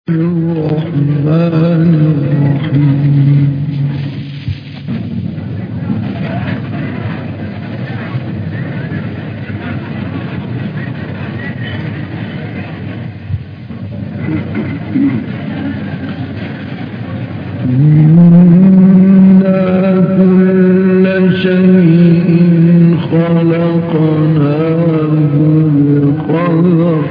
الرحمن الرحيم. إنا كل شيء خلقناه بقدر.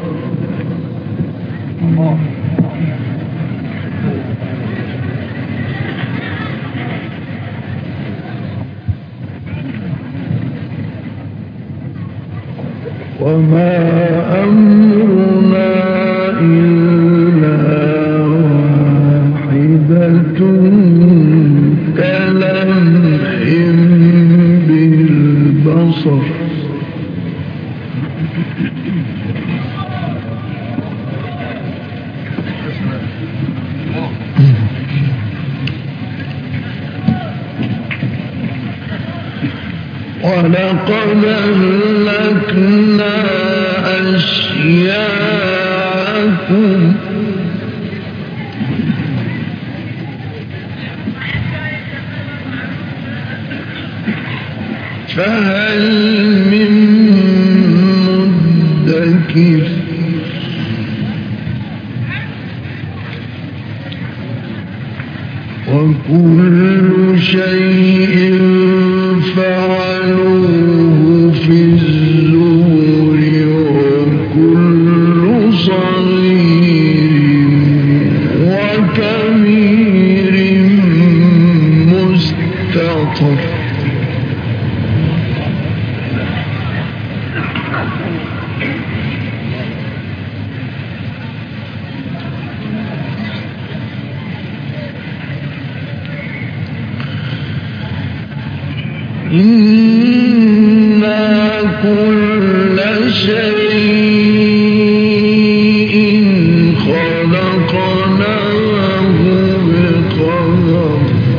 وما أمرنا إلا واحدة كلمح بالبصر. ولقد أهلكنا أشياءكم فهل من مدكر. وكل شيء فعلوه في الزبر وكل صغير وكبير مستطر. إنا كل شيء خلقناه بقدر.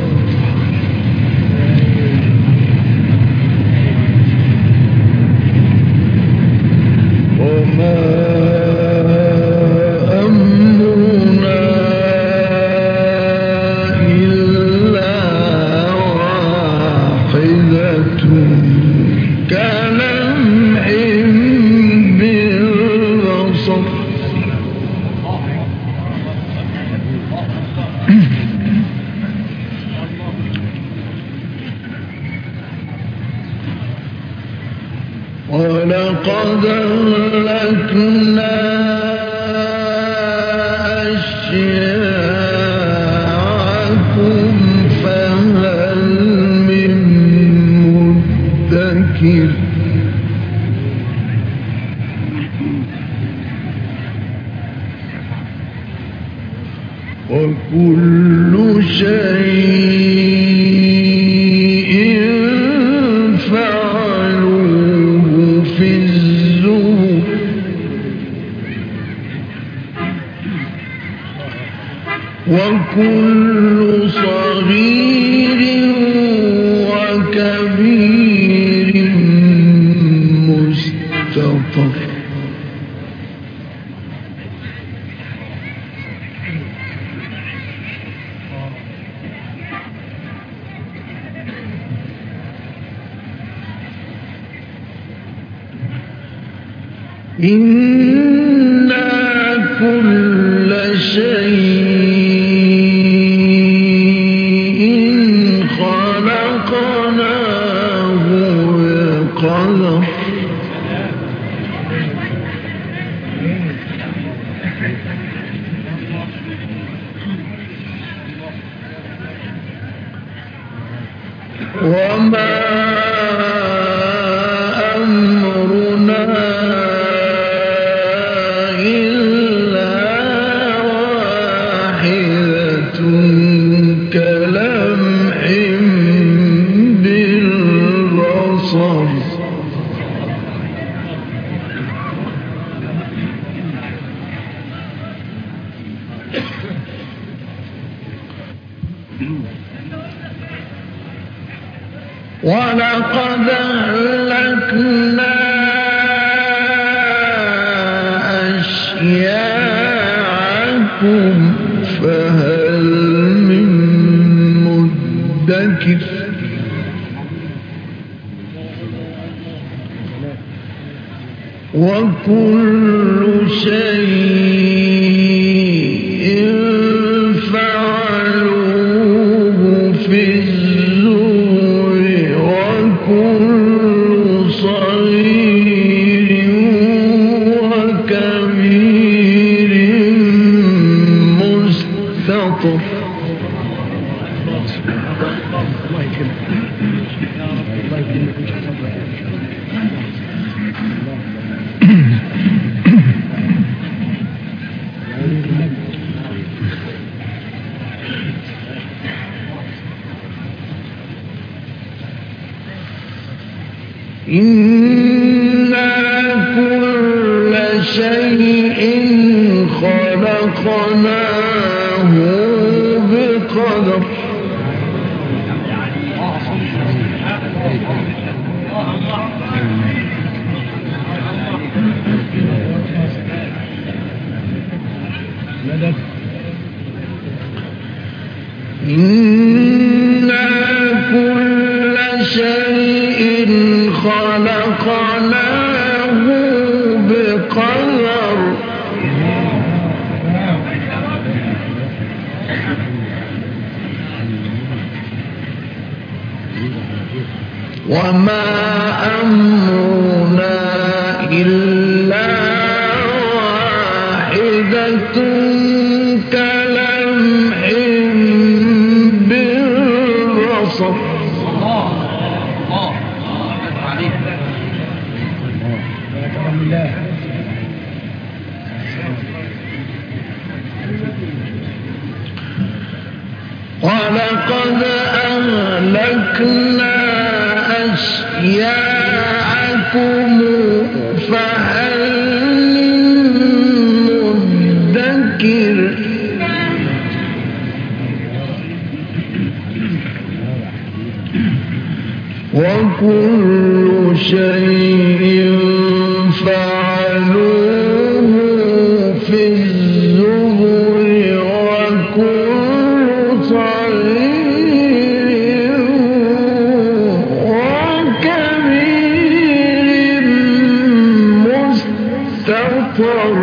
وما أمرنا إلا واحدة كلمح بالبصر. ولقد أهلكنا أشياءكم فهل من مدكر. وكل شيء فعلوه في الزبر وكل صغير وكبير مستطر. إنا كل شيء خلقناه بقدر. وما أمرنا إلا واحدة كلمح بالبصر. ولقد أهلكنا أشياءكم شفاعتكم فهل من مدكر وكل شيء فعلوه في الزور وكل صغير وكبير مستطر إنا كل شيء خلقناه بقدر إنا كل شيء خلقناه بقدر وما أمرنا إلا واحدة كلمح بالبصر ولقد أهلكنا أشياعكم فهل من مدكر وكل شيء فعلوه في الزبر وكل صغير وكبير مستطر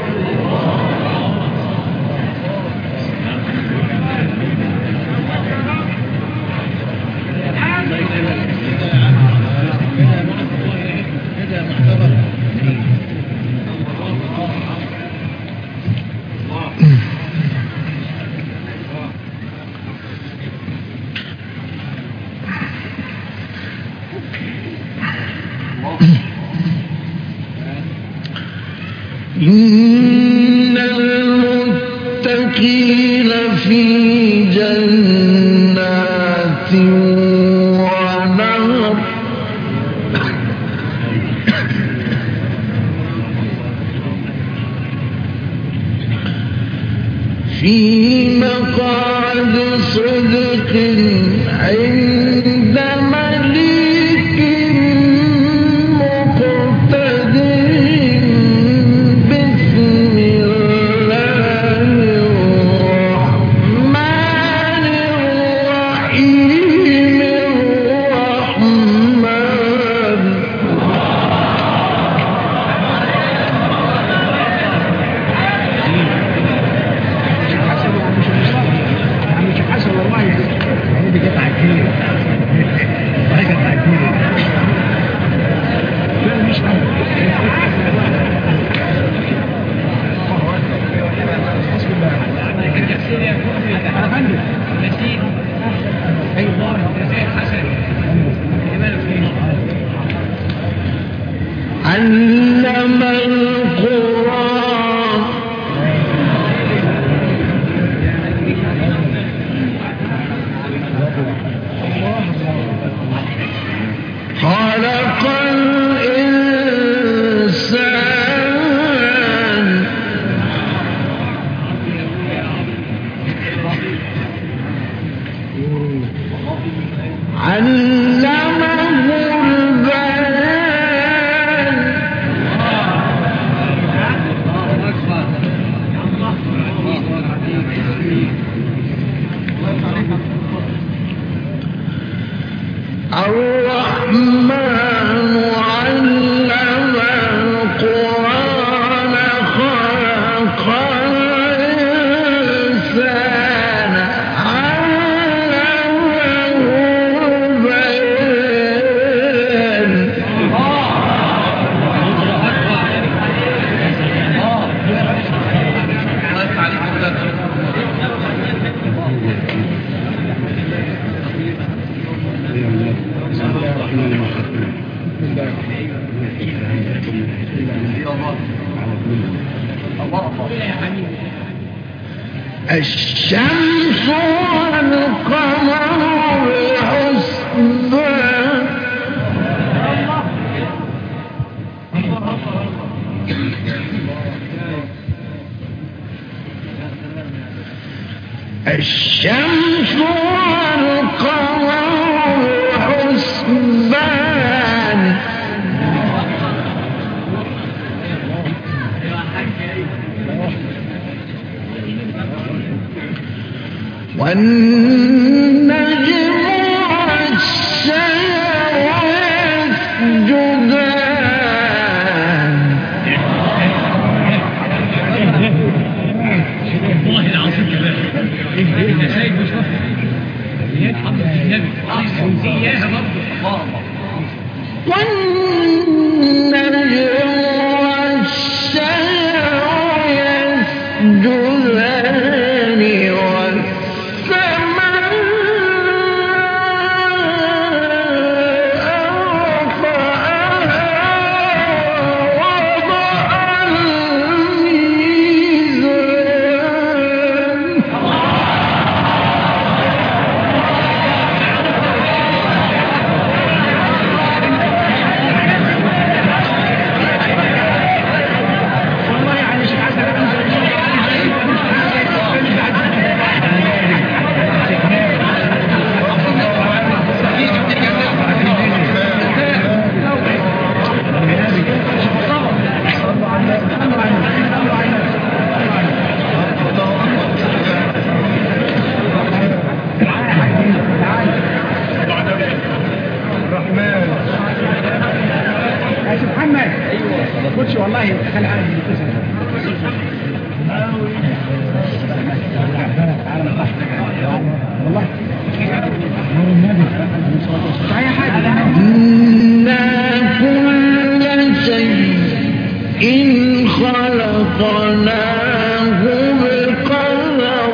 إن المتقين في جنات ونهر في مقعد صدق عند مليك مقتدر بسم الله الرحمن الرحيم الرحمن علم القرآن خلق الإنسان علمه البيان الرحمن علم القرآن خلق الإنسان علمه البيان الشمس والقمر بحسبان الشمس والقمر بحسبان والنجم والشجر يسجدان والله العظيم كمان النسائي مش يتحمل النبي اياها برضه والنجم والشجر يسجدان والسماء رفعها ووضع الميزان والله خلي عارف والله إنا كل شيء خلقناه بقدر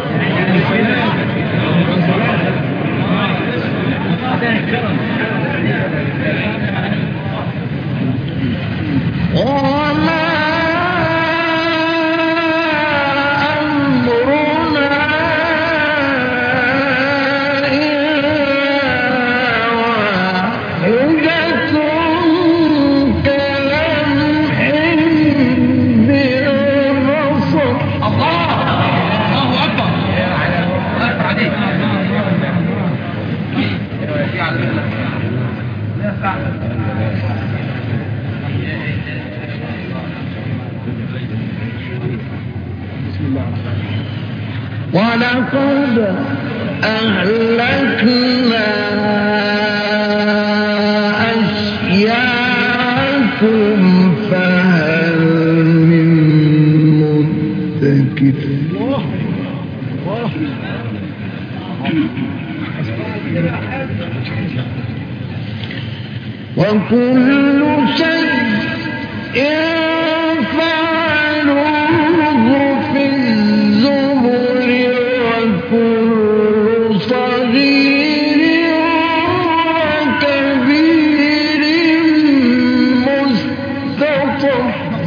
وما أمرنا إلا واحدة كلمح بالبصر الله اكبر عليك ولقد أهلكنا أشياعكم فهل من مدكر وكل شيء فعلوه في الزبر وكل صغير وكبير مستطر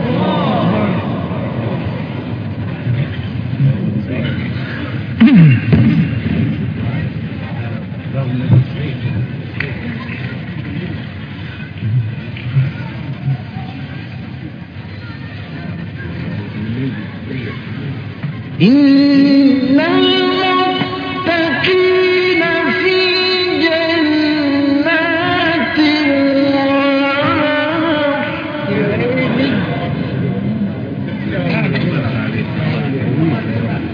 إن المتقين في جنات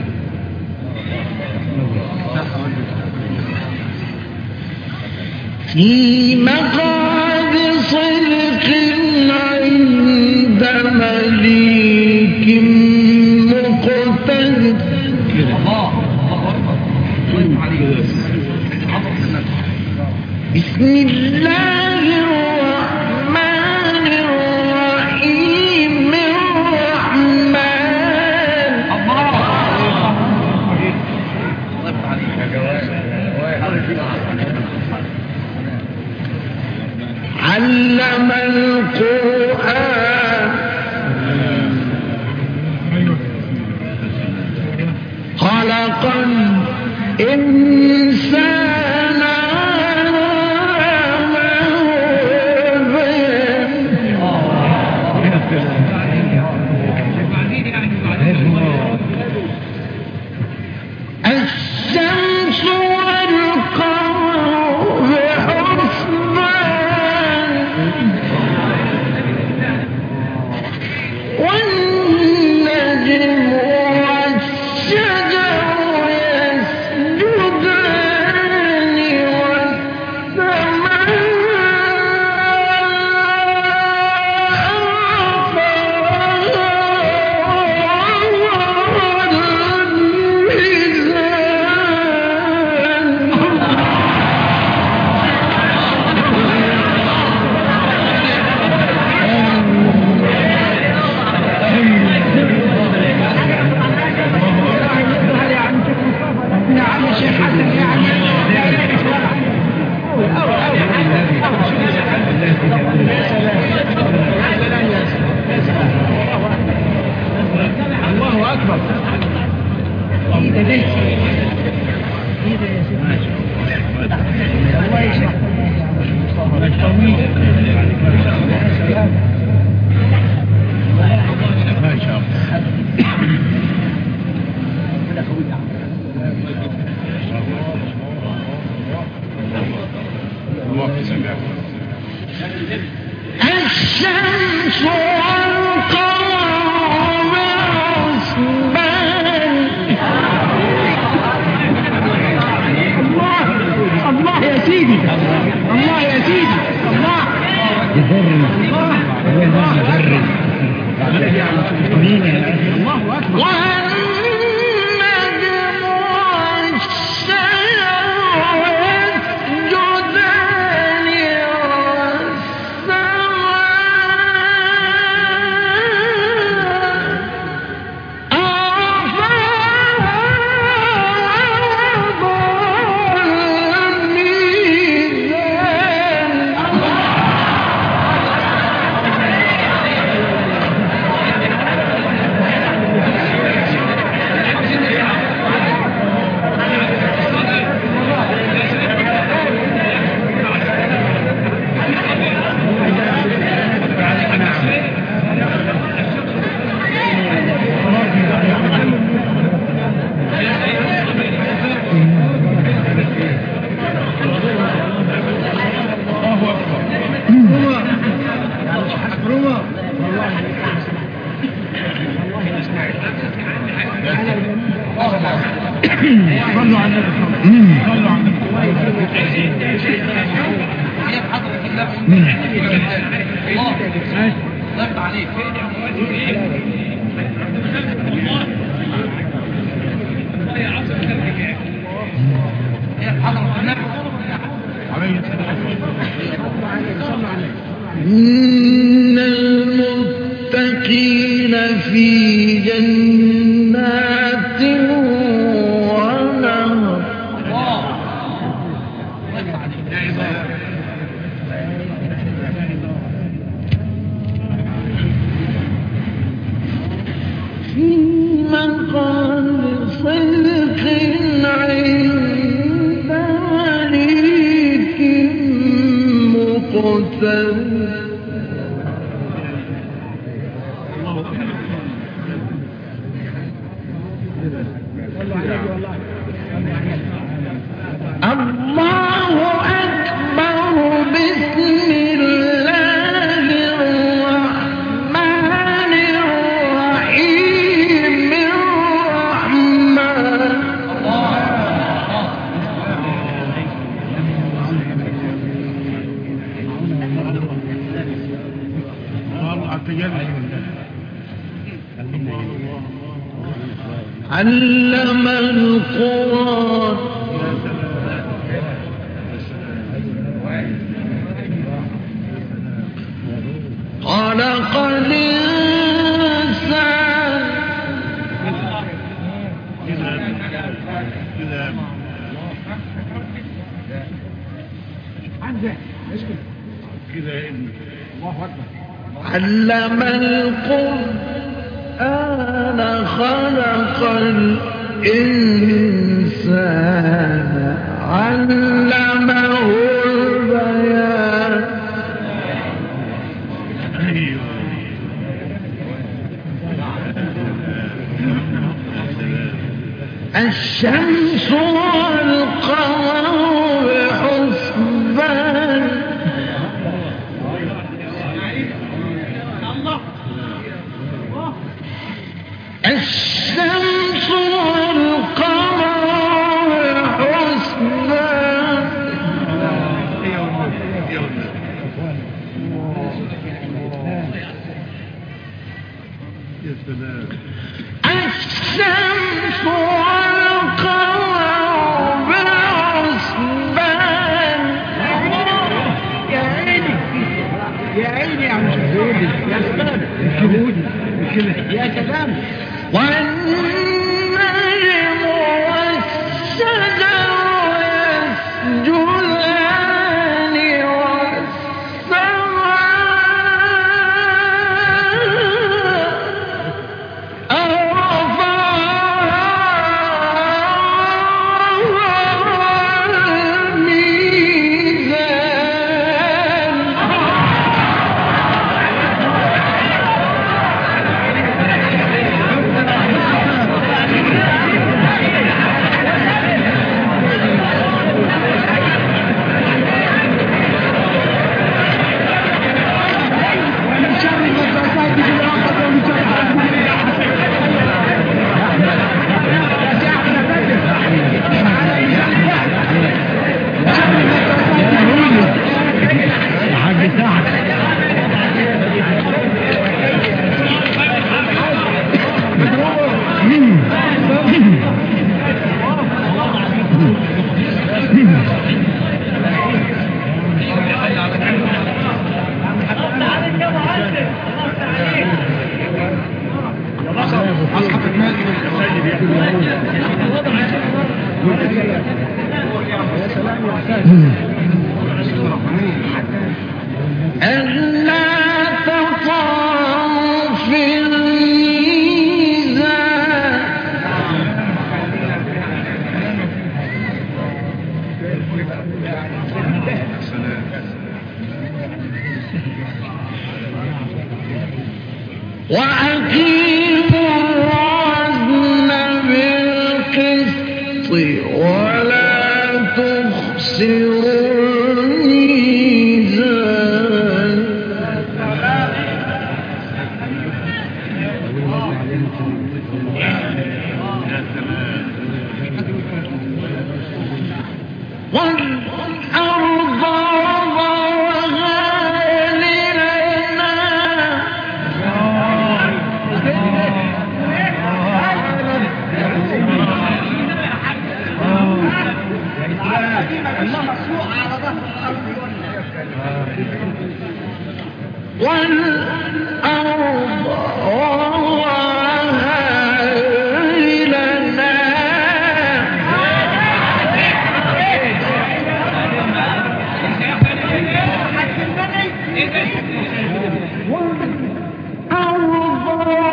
ونهر في مقعد صدق عند مليك مقتدر. بسم الله الرحمن الرحيم. علم القرآن خلق الإنسان الشمس والقمر بحسبان والنجم والشجر يسجدان والسماء الله أكبر. الشمس والقمر بحسبان. الله يا سيدي، الله يا سيدي، الله الله أكبر. والنجم والشجر يسجدان صلوا على النبي. صلوا على النبي. الله ضغط عليك. إن المتقين في جنات ونهر. في مقعد صدق عند مليك مقتدر. الله أكبر. بسم الله الرحمن الرحيم. الرحمن علم القرآن خلق الإنسان علم القرآن خلق الإنسان علمه البيان الشمس والقمر بحسبان الشمس والقمر بحسبان الشمس والقمر بحسبان يا عيني يا عيني يا عم شهودي يا سلام شهودي يا سلام والنجم والشجر يسجدان والسماء رفعها الميزان ومن شر الوسوسات في العقد ومن شر حاسد يا سعد يا بدر حاج سعد ألا تطغوا في الميزان وأقيموا الوزن بالقسط ولا تخسروا الميزان والأرض وضعها للأنام والأرض وضعها للأنام والأرض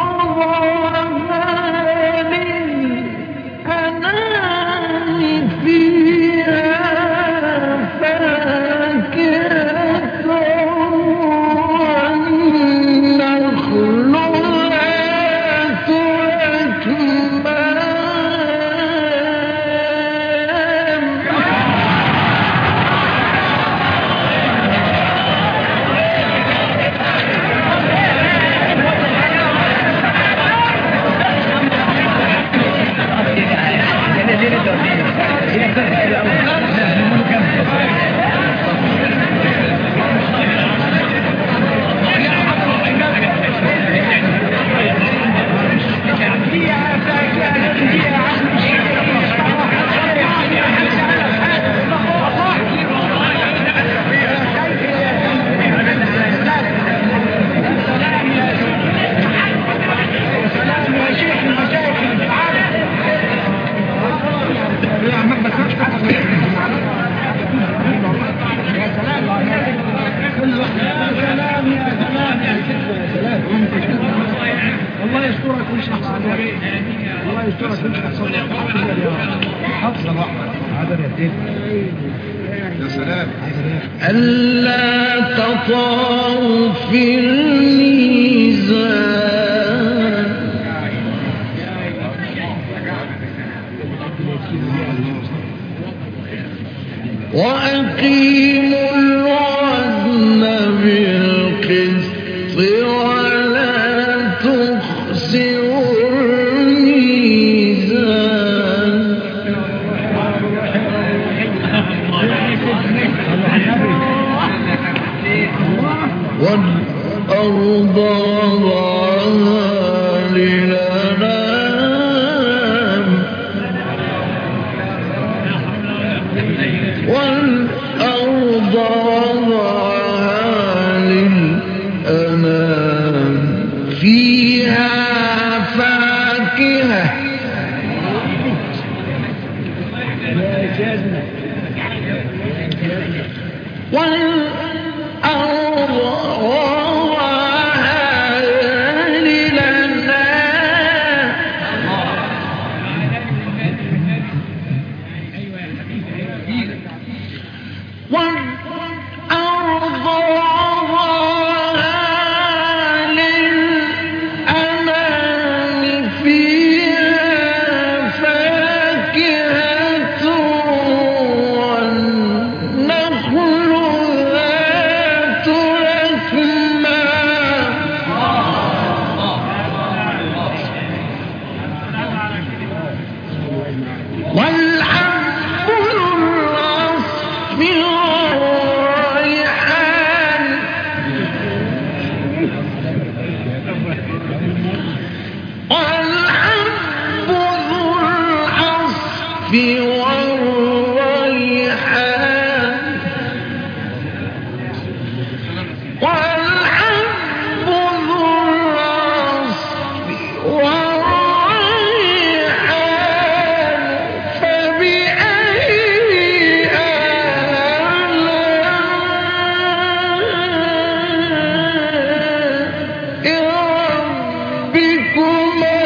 وضعها للأنام فيها فاكهة والنخل حفظ الواحد عدد يدين يا سلام ألا تطغوا في الميزان وأقيموا الوزن بالقسط ولا تخسروا الميزان والأرض وضعها للأنام والأرض وضعها للأنام فيها فاكهة والأرض وضعها للأنام والأرض وضعها للأنام فيها فاكهة والنخل ذات الأكمام والحب الأصف والريحان والحب ذو العصف والريحان والحب ذو العصف والريحان فبأي آلاء ربكما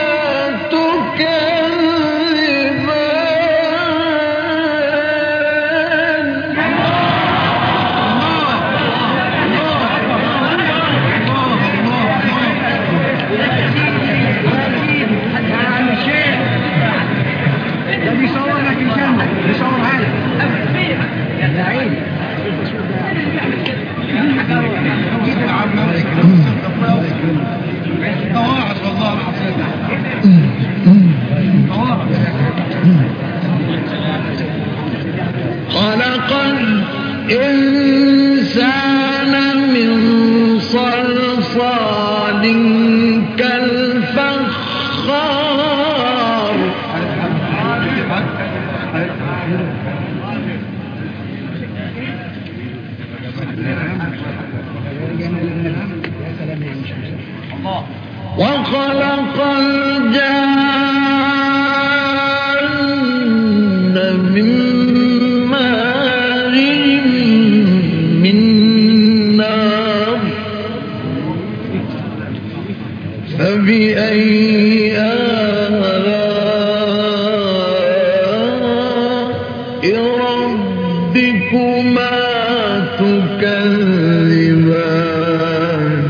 تكذبان ده بيصور لك الجنة بيصور حاجة يا عيني طواعس والله العظيم طواعس خلق الإنسان من صلصال كالفخار وخلق الجان من مارج من نار فبأي آلاء ربكما تكذبان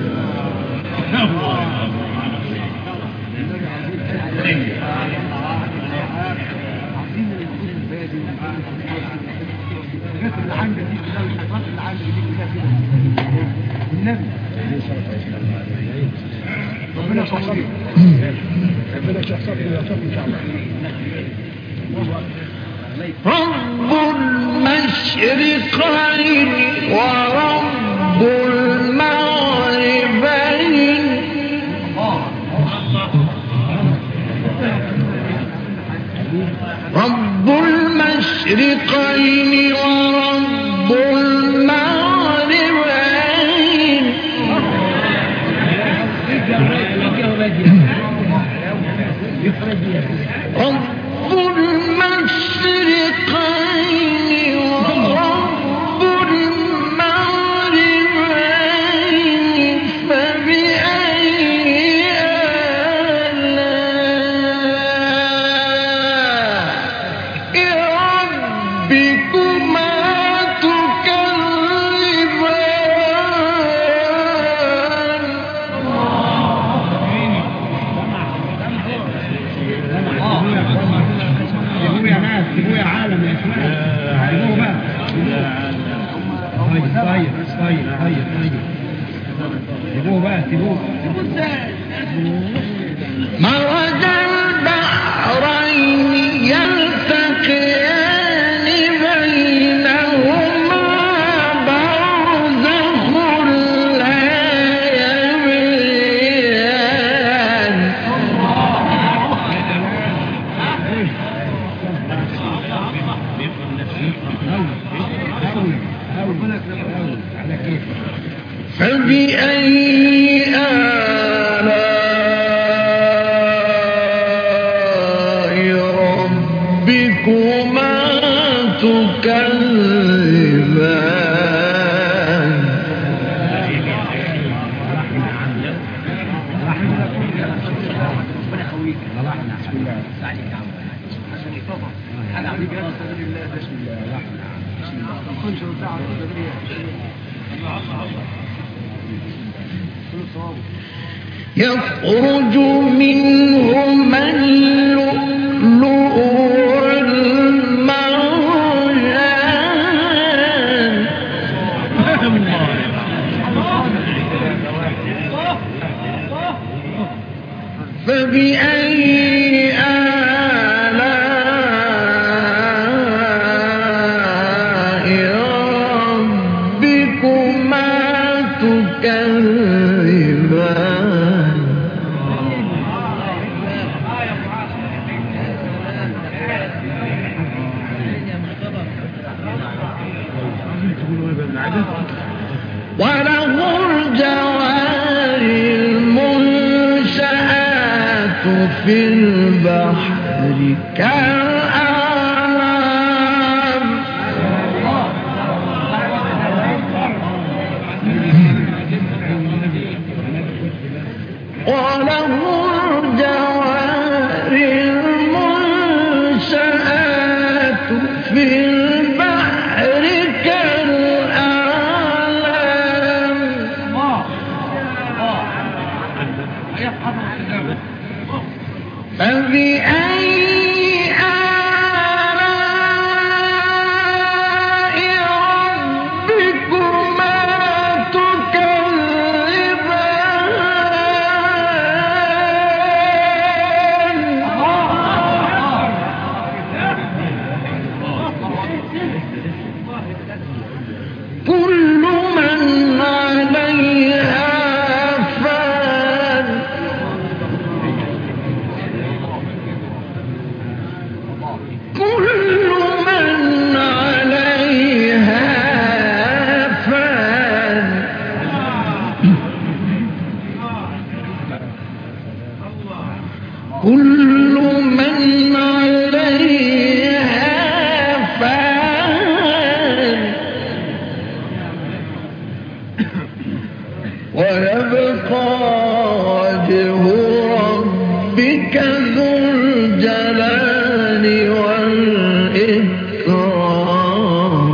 ربنا شخصنا ربنا شخصنا ان شاء الله رب المشرقين ورب المغربين رب المشرقين ورب المغربين رب المشرقين ورب المغربين فبأي آلاء مرج البحرين يلتقيان بينهما برزخ لا يبغيان فبأي آلاء ربكما تكذبان يخرج منهما اللؤلؤ والمرجان فبأي آلاء ربكما تكذبان وله الجوار المنشآت في البحر كالأعلام وله الجوار المنشآت في البحر كالأعلام فبأي آلاء ربكما تكذبان كل من عليها فان كل من عليها فان كل من عليها فان ويبقى وجه ربك ذو الجلال والإكرام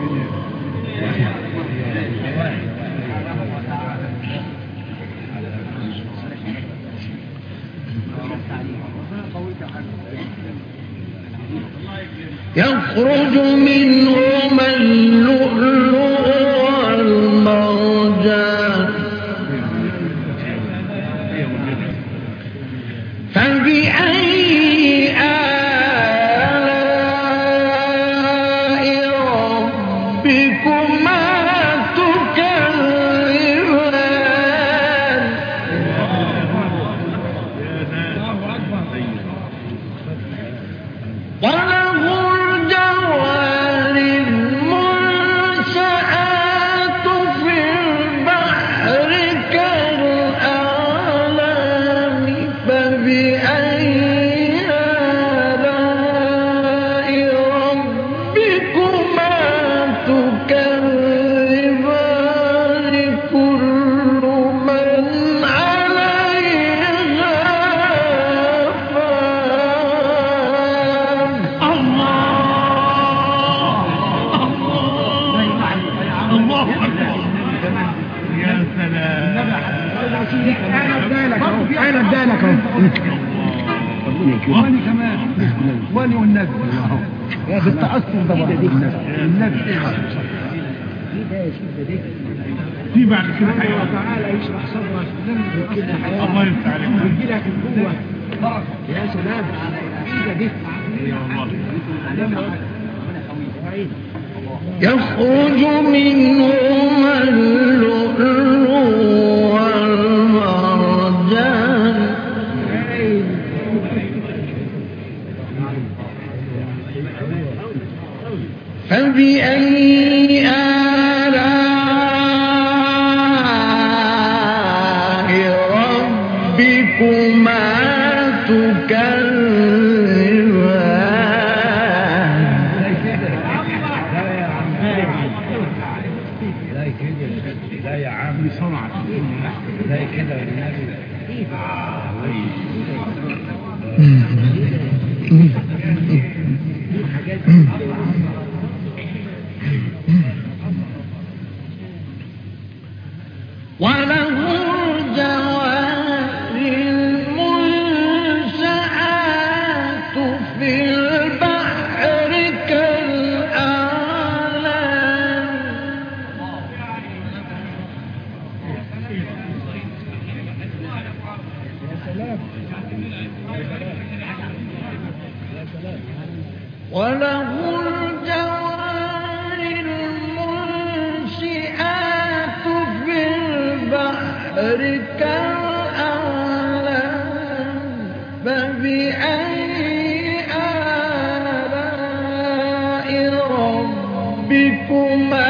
يخرج منهما اللؤلؤ والمرجان فبأي آلاء ربكما تكذبان وله الجوار المنشآت في البحر كالأعلام فبأي آلاء ربكما تكذبان كل من عليها فان الله أكبر يا سلام انا ادالك اهو واني كمان واني والنبي بالتأثر ده النبي في بعد كده الله تعالى يشرح صدرك الله يفتح عليك ويجي لك القوة يا سلام دي يخرج منهما اللؤلؤ والمرجان فبأي آلاء ربكما تكذبان لا يا عم بسرعة لا كده والنبي وله الجوار المنشآت في البحر كالأعلام وله الجوار المنشآت في البحر كالأعلام فبأي آلاء ربكما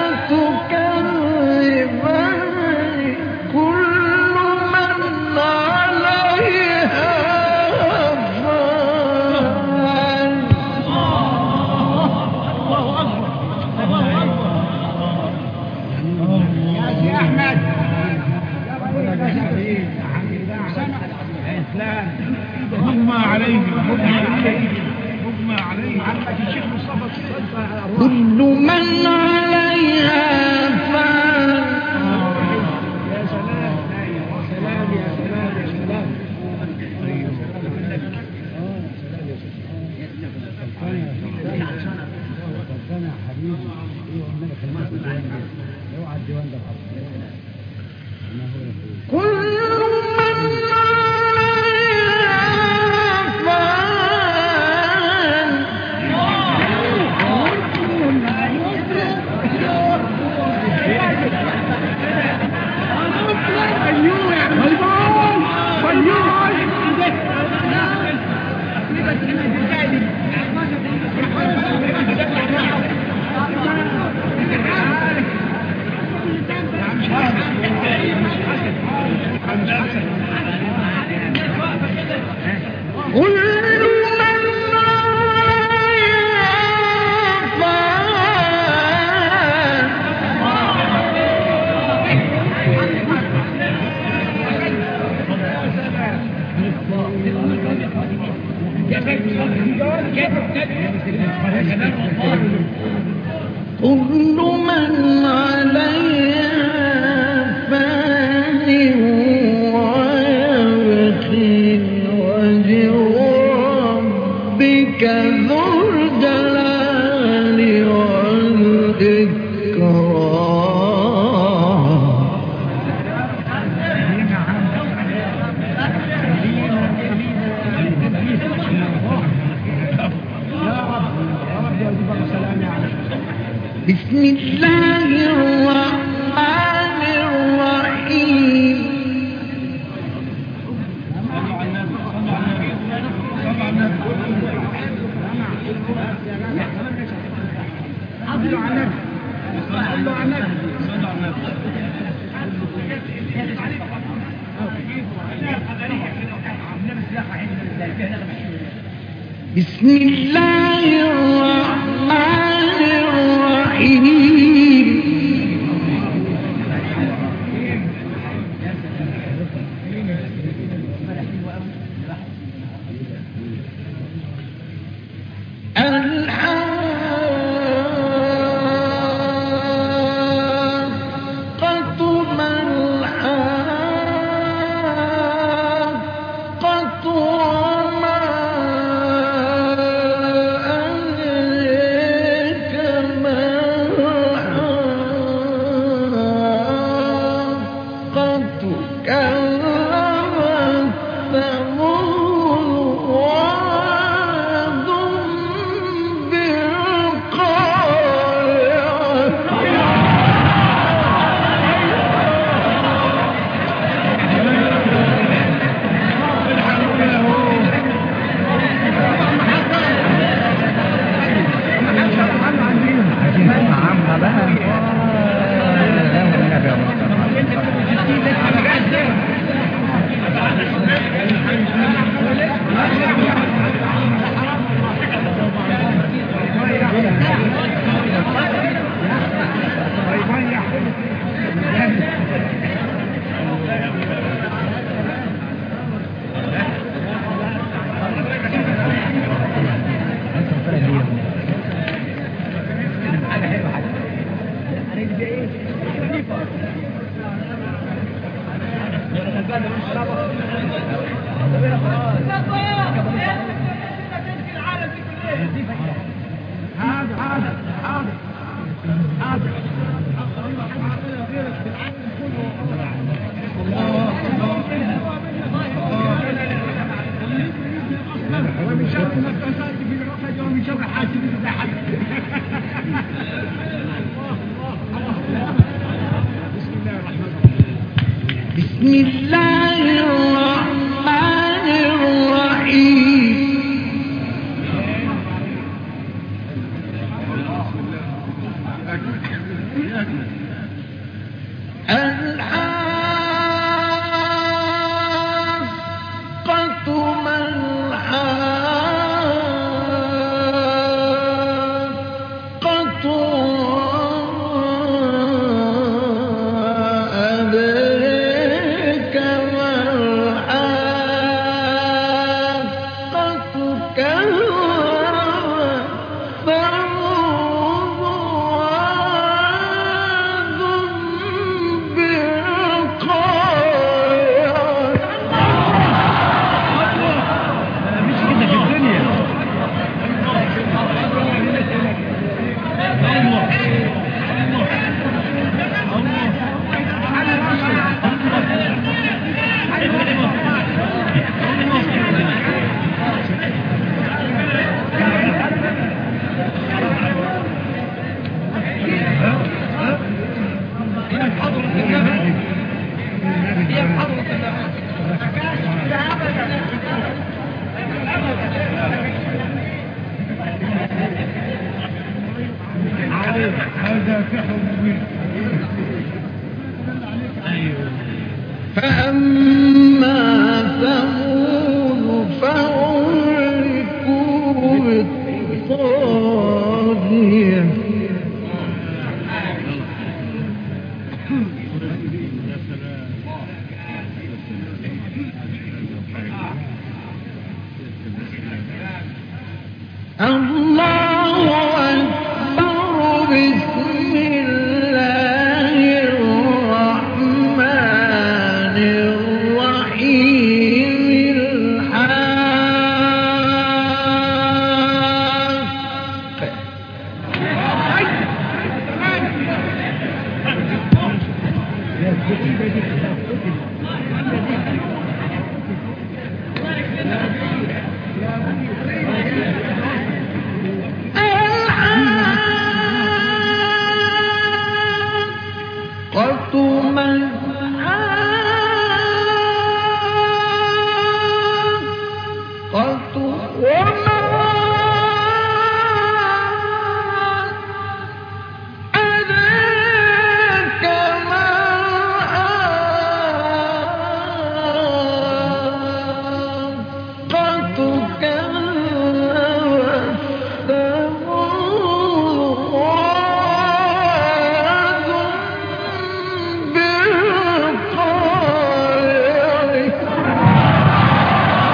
تكذبان كل من عليها فان يا أحمد مغمى عليه مغمى عليه محمد الشيخ مصطفى الصدفة على الأرواح كل من عليها فان يا سلام يا سلام يا سلام يا سلام كل من عليها فان كل من عليها فان كل من عليها فان ويبقي وجه ربك ذو الجلال والإكرام بسم الله الرحمن الرحيم صلوا على النبي صلوا على النبي بسم الله الرحمن الرحيم الحاقة ما الحاقة وما ومن شر النفاثات في العقد ومن شر حاسد إذا حسد. بسم الله الرحمن الرحيم. الحاقة ما الحاقة أدريك ما الحاقة كذب ثمود وعاد بالقارعة. مش كده في الدنيا. هذا سحر مبين. فأما ثمود فأهلكوا بالطاغية. الله أكبر. بسم الله الرحمن الرحيم. الحاقة. الحاقة ما الحاقة وما أدراك ما الحاقة كذب ثمود وعاد بالقارعة.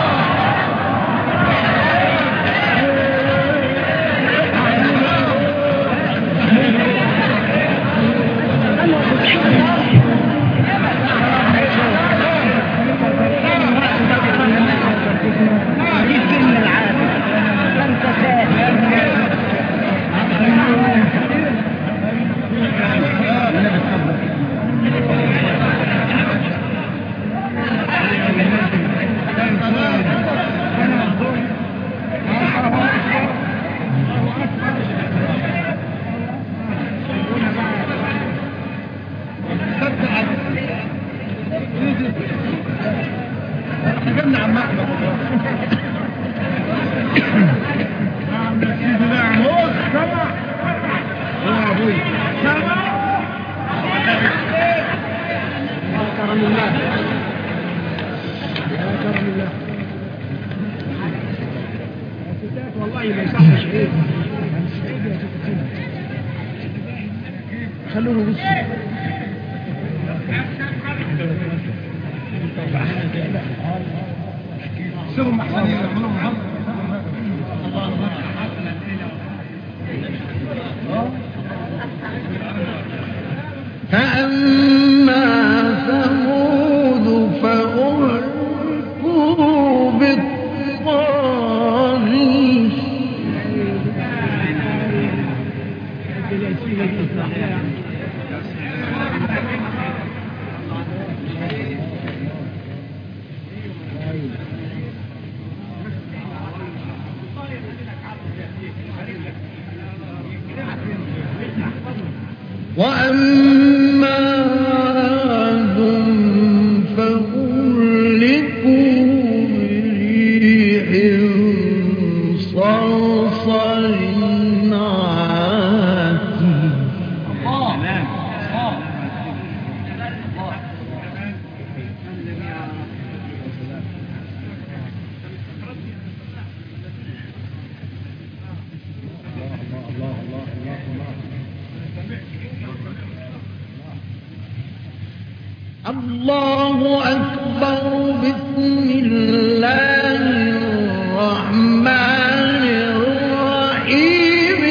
كرم الله يا كرم الله. والله ما يصحش ايه. خلوه بس سرهم محسنين خلوهم فأما ثمود فأهلكوا بالطاغية. وأما عاد فأهلكوا بريح صرصر عاتية. الله أكبر. بسم الله الرحمن الرحيم.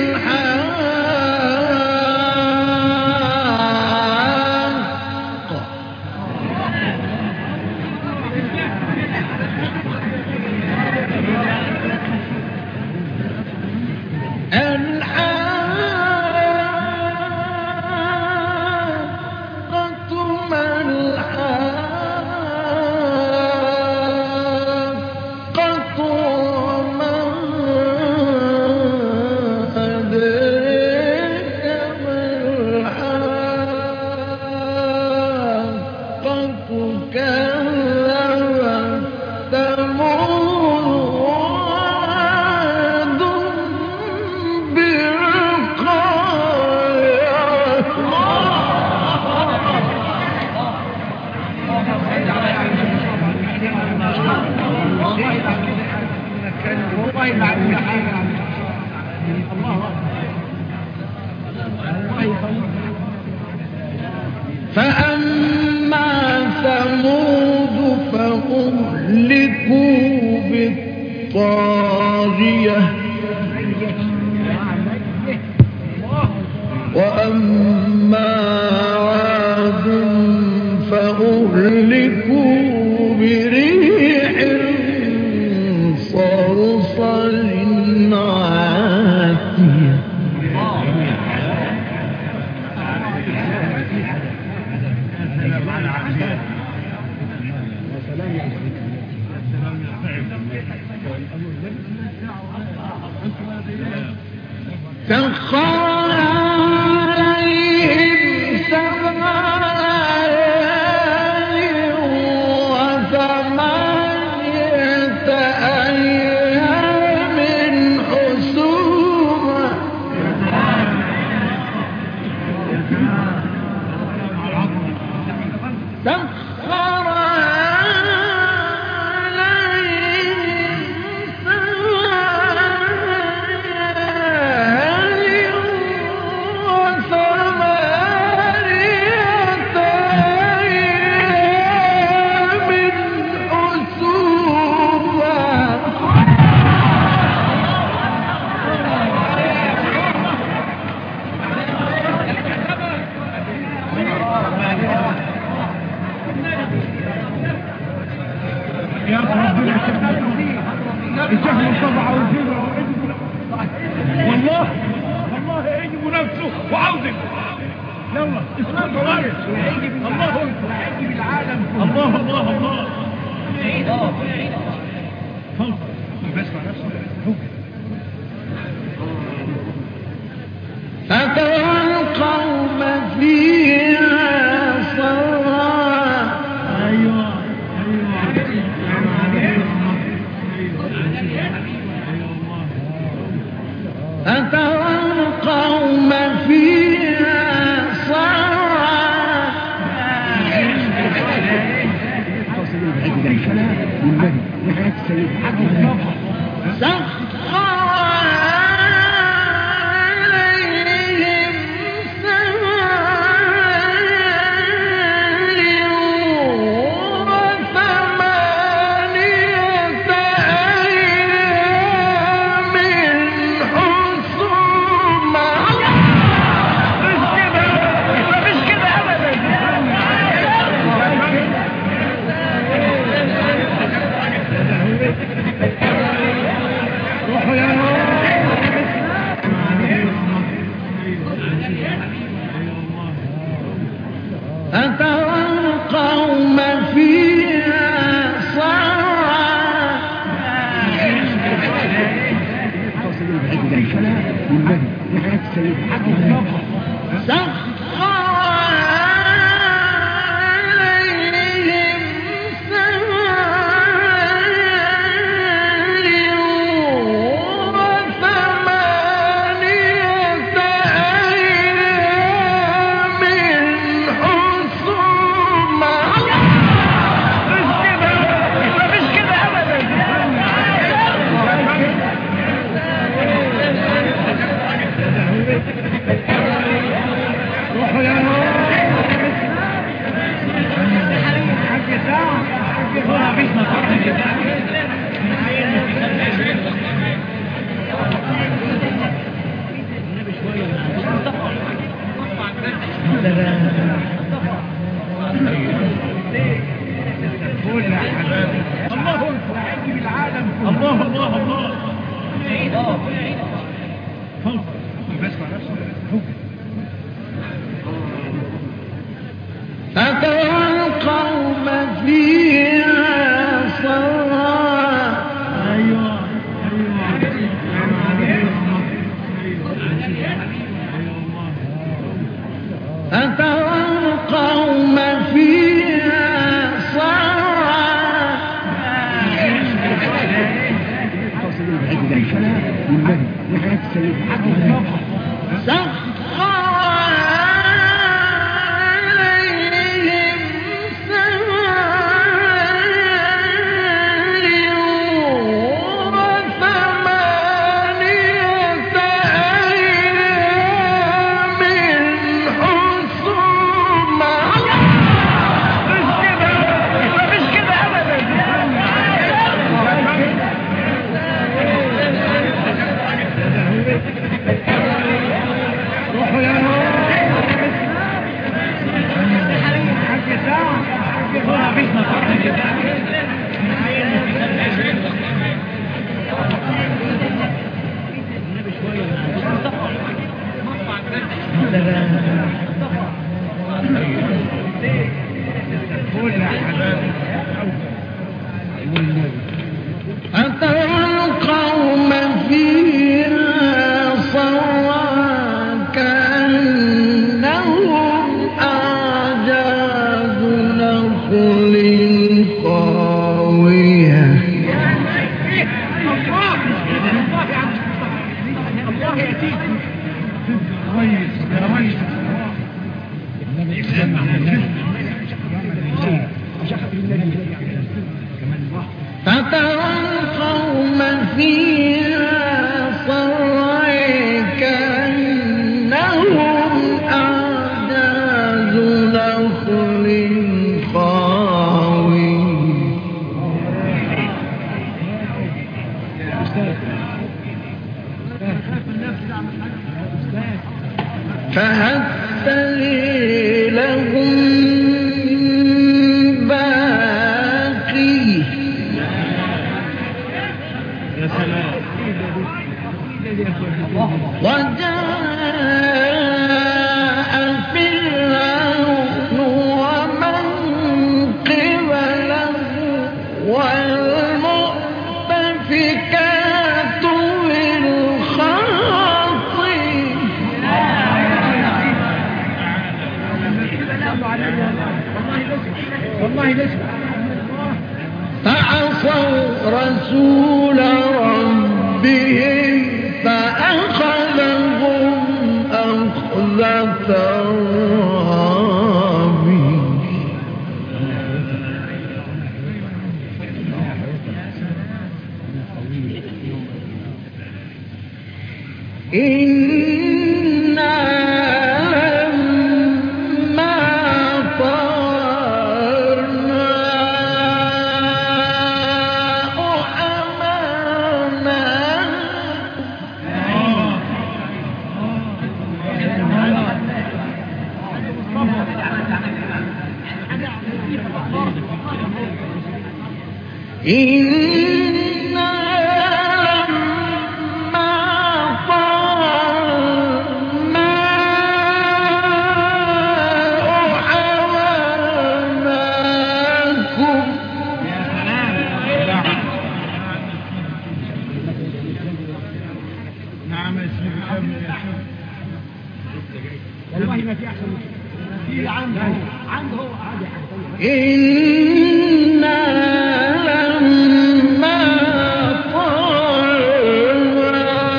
فأما ثمود فأهلكوا بالطاغية. وأما عاد فأهلكوا بريح صرصر عاتية. سخر عليهم سبع ليال وثمانية أيام حسوما. سخر الجهل طبعا والله يجب نفسه وعوده. يلا اسمع طويل. الله يجب العالم. الله بسمع نفسه. فترى القوم فيها صرعى. ايوه فترى القوم فيها صرعى. سخر عليهم سبع ليال وثمانية أيام حسوما. مش كده أبدا. فترى القوم فيها صرعى. سخر فوق بس فوق فترى القوم فيها صرعى ايوه فترى القوم فيها صرعى سخر عليهم سماء وثمانية أيام حسوما مش كده أبدا روحوا يا حاج ساعة ما فيش فترى القوم فيها صرعى كأنهم أعجاز نخل خاوية الله يأتيك كويس كويس فترى القوم فيها صرعى كأنهم أعجاز نخل خاوية فهل تري لهم باقي يا سلام وجاء فرعون ومن قبله والمؤتفكات بالخاطئ والله لسه فعصوا رسول ربهم فأخذهم أخذة رابية إنا لما طارنا إنا لما طارنا حملناكم نعم يا سيدي كمل يا شيخ والله ما في احسن من كده في عنده عادي إنا لما طارنا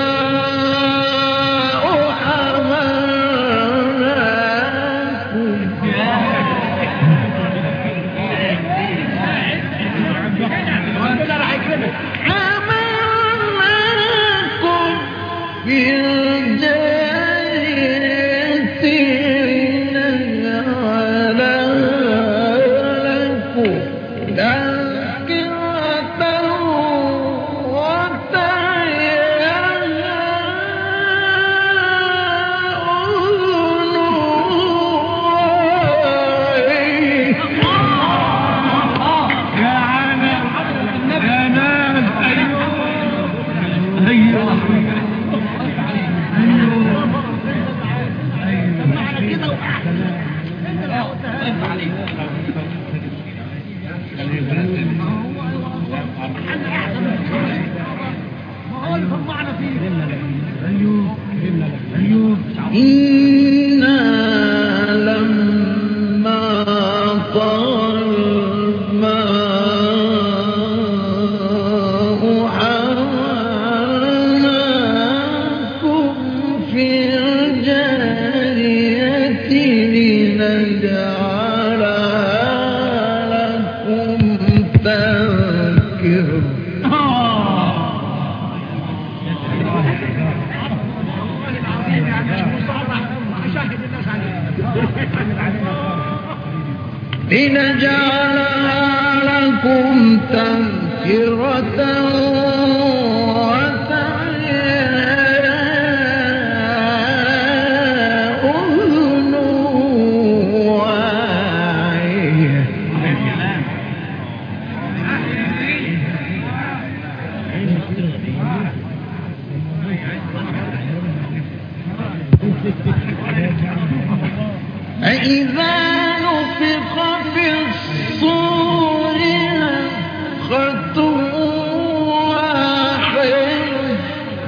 حملناكم حملناكم في الجارية لنجعلكم تذكرة وتعيها أذن واعية. يا عالم يا ناس ايوه ايوه إنا لما طغى الماء حملناكم في الجارية لنجعلها لكم تذكرة. لنجعلها لكم تذكرة وتعيها أذن واعية. فإذا نفخ في الصور نفخة واحدة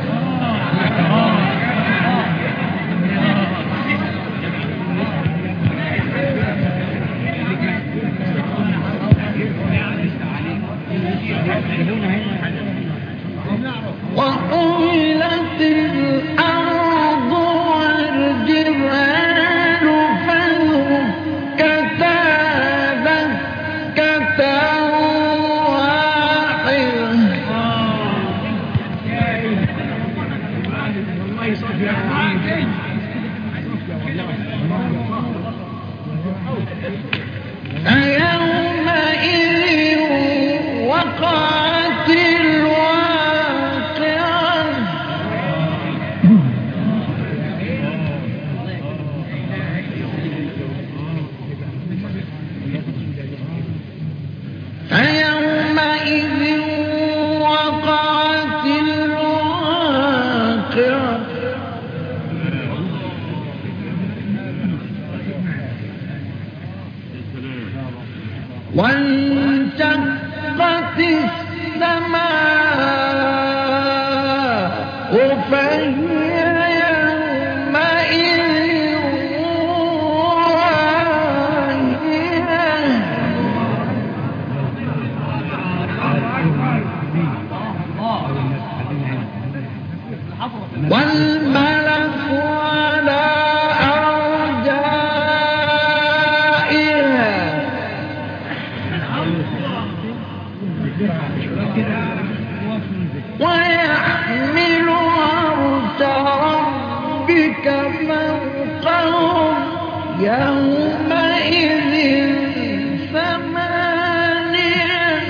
وحملت الأرض والجبال فدكتا دكة واحدة. فيومئذ وقعت الواقعة. فيومئذ وقعت الواقعة. وانشقت السماء فهي يومئذ واهية. والملك على أرجائها ويحمل عرش ربك فوقهم يومئذ ثمانية.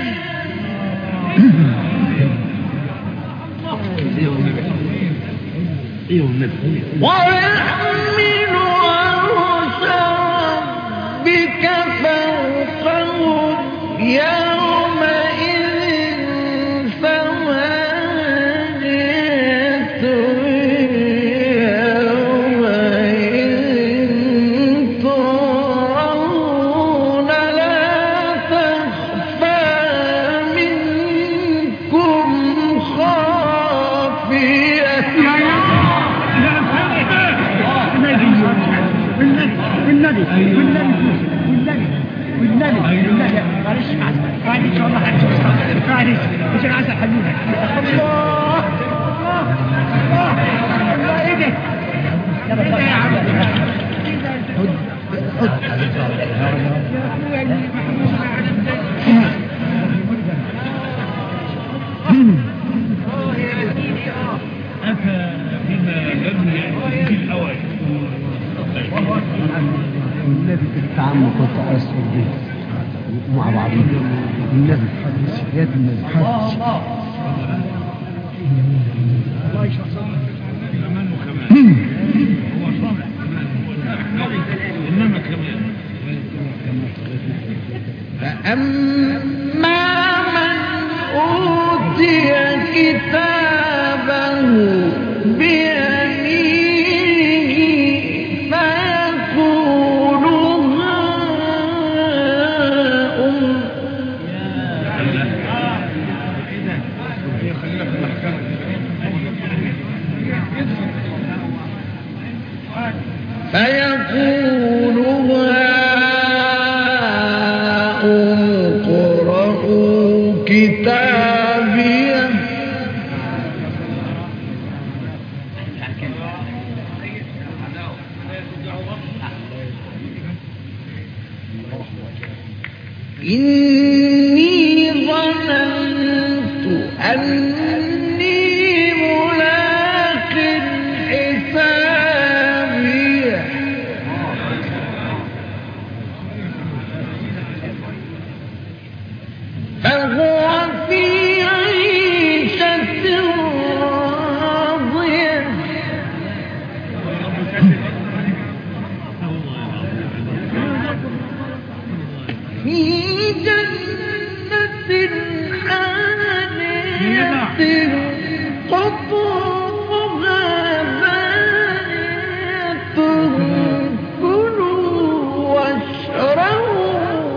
ويحمل عرش ربك فوقهم يومئذ ثمانية. يومئذ تعرضون لا تخفى منكم خافية. والنبي معلش معلش والله معلش مش العسل حبيبي. الله ايه ده؟ يا عم النبي كنت عم كنت أسر به مع بعضهم النبي يد النبي الله يشرح صدرك. هو صالح إنما كمان فأما من أوتي كتابه بيمينه فيقول هاؤم فيقول هاؤم اقرءوا كتابيه إني ظننت أني ملاق حسابيه فهو في عيشة راضية في جنة عالية قطوفها دانية كلوا واشربوا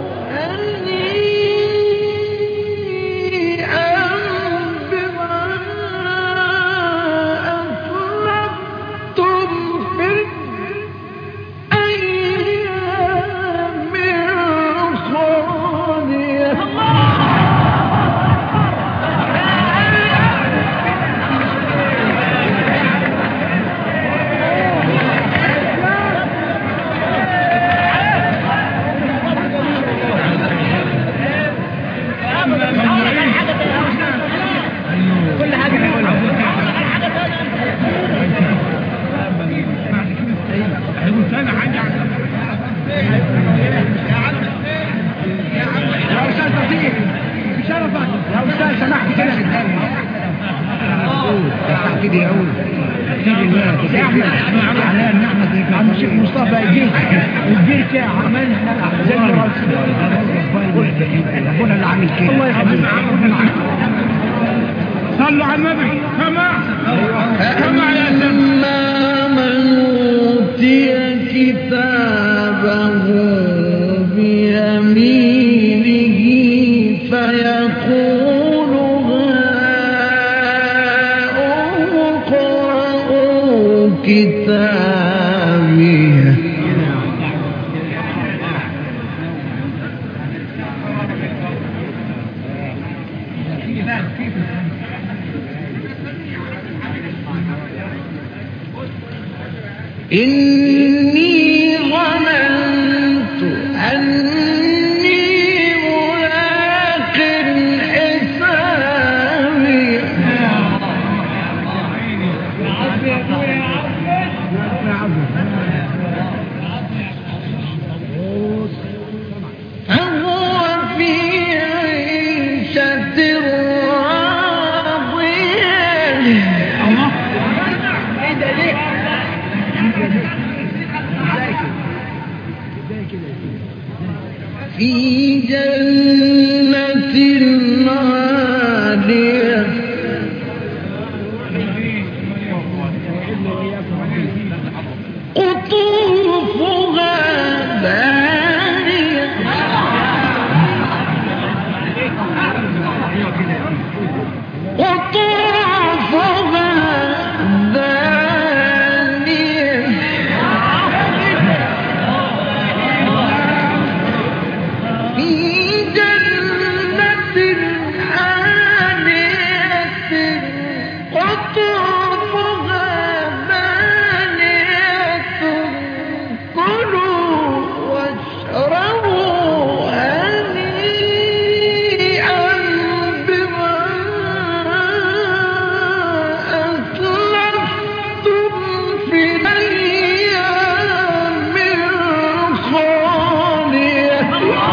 هنيئا بما أسلفتم في الأيام الخالية كل حاجة بيقولها يا أستاذ لطيف بشرفك يا أستاذ سمحت كده سمحت كده يا أولي يا أحمد عم الشيخ مصطفى يجيك والبيت يا عمال زي راسي ربنا اللي عامل كده الله يخليك صلوا على النبي كما يا فأما من أوتي كتابه بيمينه فيقول هاؤم اقرءوا كتابيه إني ظننت أني ملاق حسابي فهو في عيشة راضية في جنة عالية قطوفها دانية قطوفها دانية في جنة عالية قطوفها دانية كلوا واشربوا هنيئا بما أسلفتم في الأيام الخالية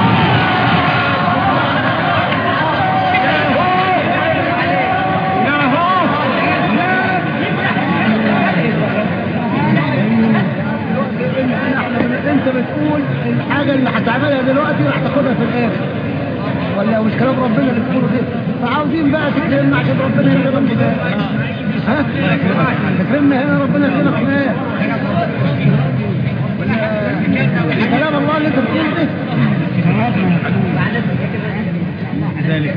انت بتقول الحاجة اللي هتعملها دلوقتي راح تاخدها في الاخر ولا مش كلام ربنا اللي بتقوله كده فعاوزين بقى تكرمنا عشان ربنا يكرمك كده ها تكرمنا هنا ربنا يكرمك هناك كلام الله اللي انت بتقوله ده ذلك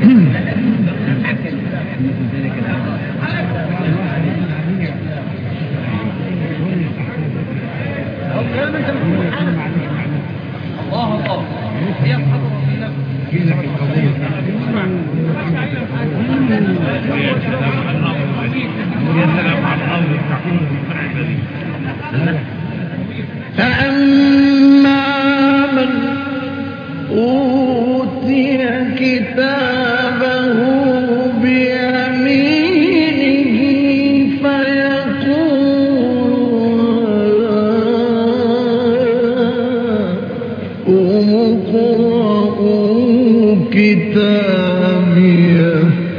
فأما من أوتي كتابه بيمينه فيقول اقرءوا كتابيه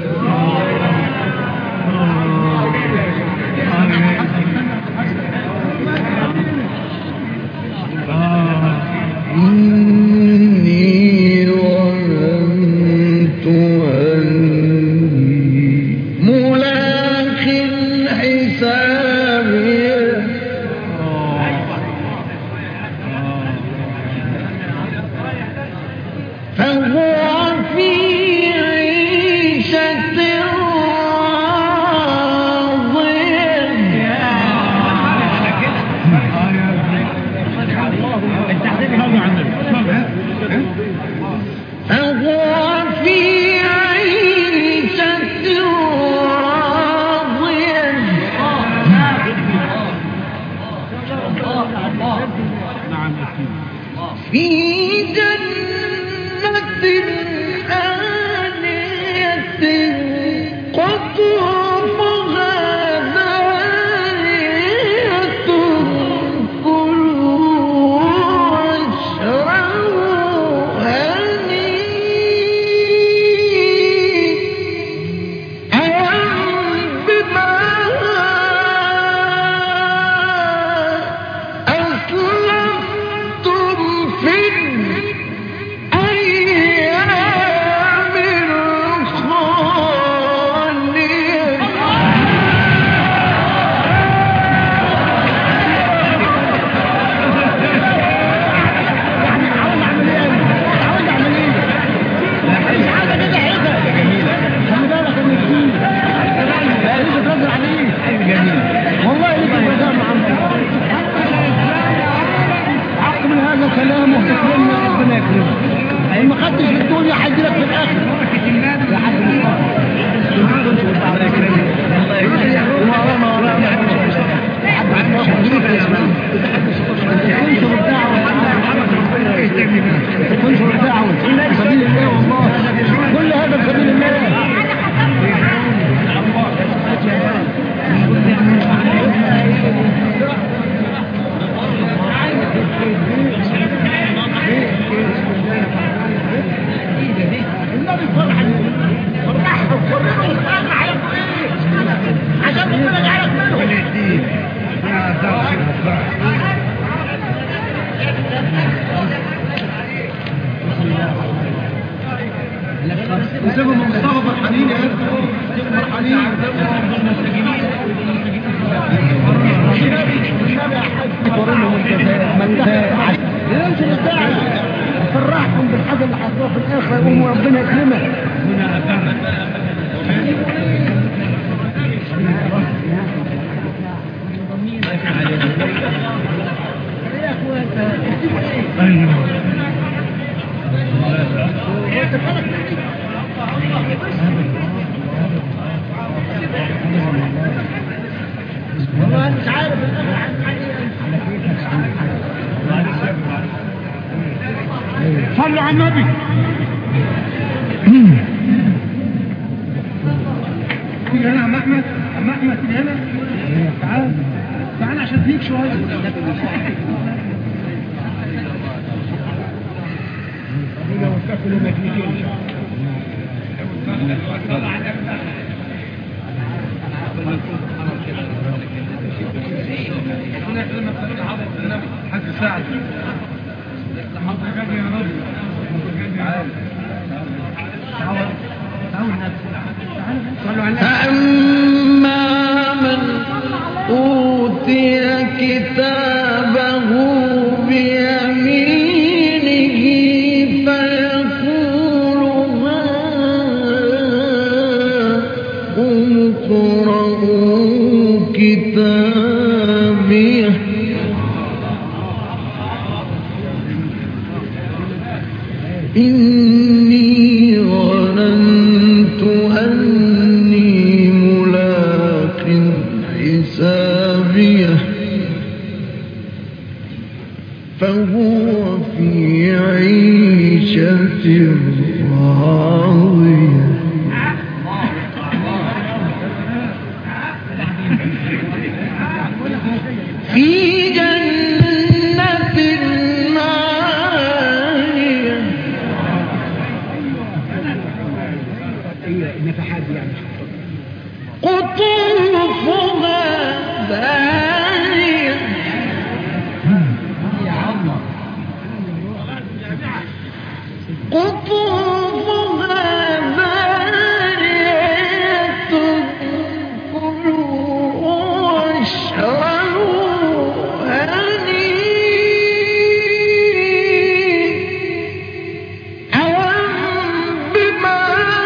إني ظننت أني ملاق حسابيه فهو في عيشة فهو في عيشة راضية في جنة آنية قطوفها دانية كلوا واشربوا هنيئا بما أسلفتم في الأيام الخالية خلي بالك ان الدين لا يجب تنزل عليه والله يجب تنزل محمد حق من هذا الكلام وتكرمنا ربنا يكرمك ان ما خدتش في الدنيا هيجيلك في الاخر يا حاج تنشر الدعوة سبيل الله والله كل هذا سبيل الله النبي فرح فرحهم كلهم فرح هيبقوا ايه عشان ربنا يجعلك منهم وسيبهم مصطفى فرحانين يا فرحانين فرحهم بالحاجة اللي حصلها في الآخر يقوموا ربنا يكرمك والله مش عارف صلوا على النبي تيجي هنا يا عم احمد تيجي هنا تعال عشان فيك شويه فأما من أوتي كتابه بيمينه فيقول هاؤم اقرءوا كتابيه ثانية فهو في عيشة راضية في جنة عالية قطوفها دانية قطوفها دانية كلوا واشربوا هنيئا بما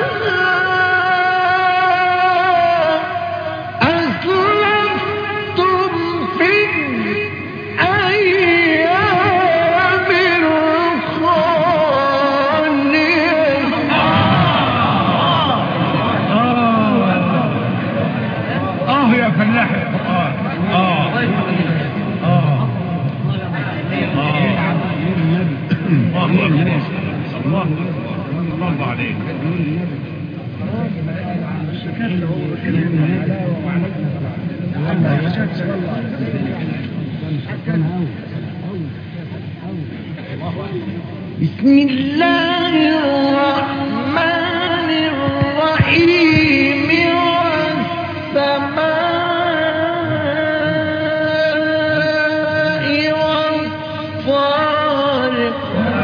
أسلفتم في الأيام الخالية. يا فلاح القرآن الله عليك. بسم الله الرحمن الرحيم والسماء والطارق.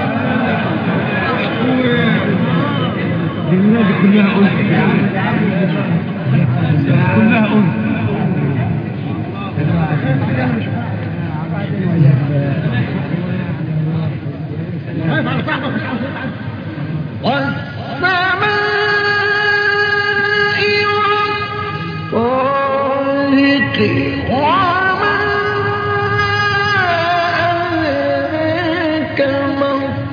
النبي كلها أنثى كلها أنثى والسماء والطارق وما أدراك ما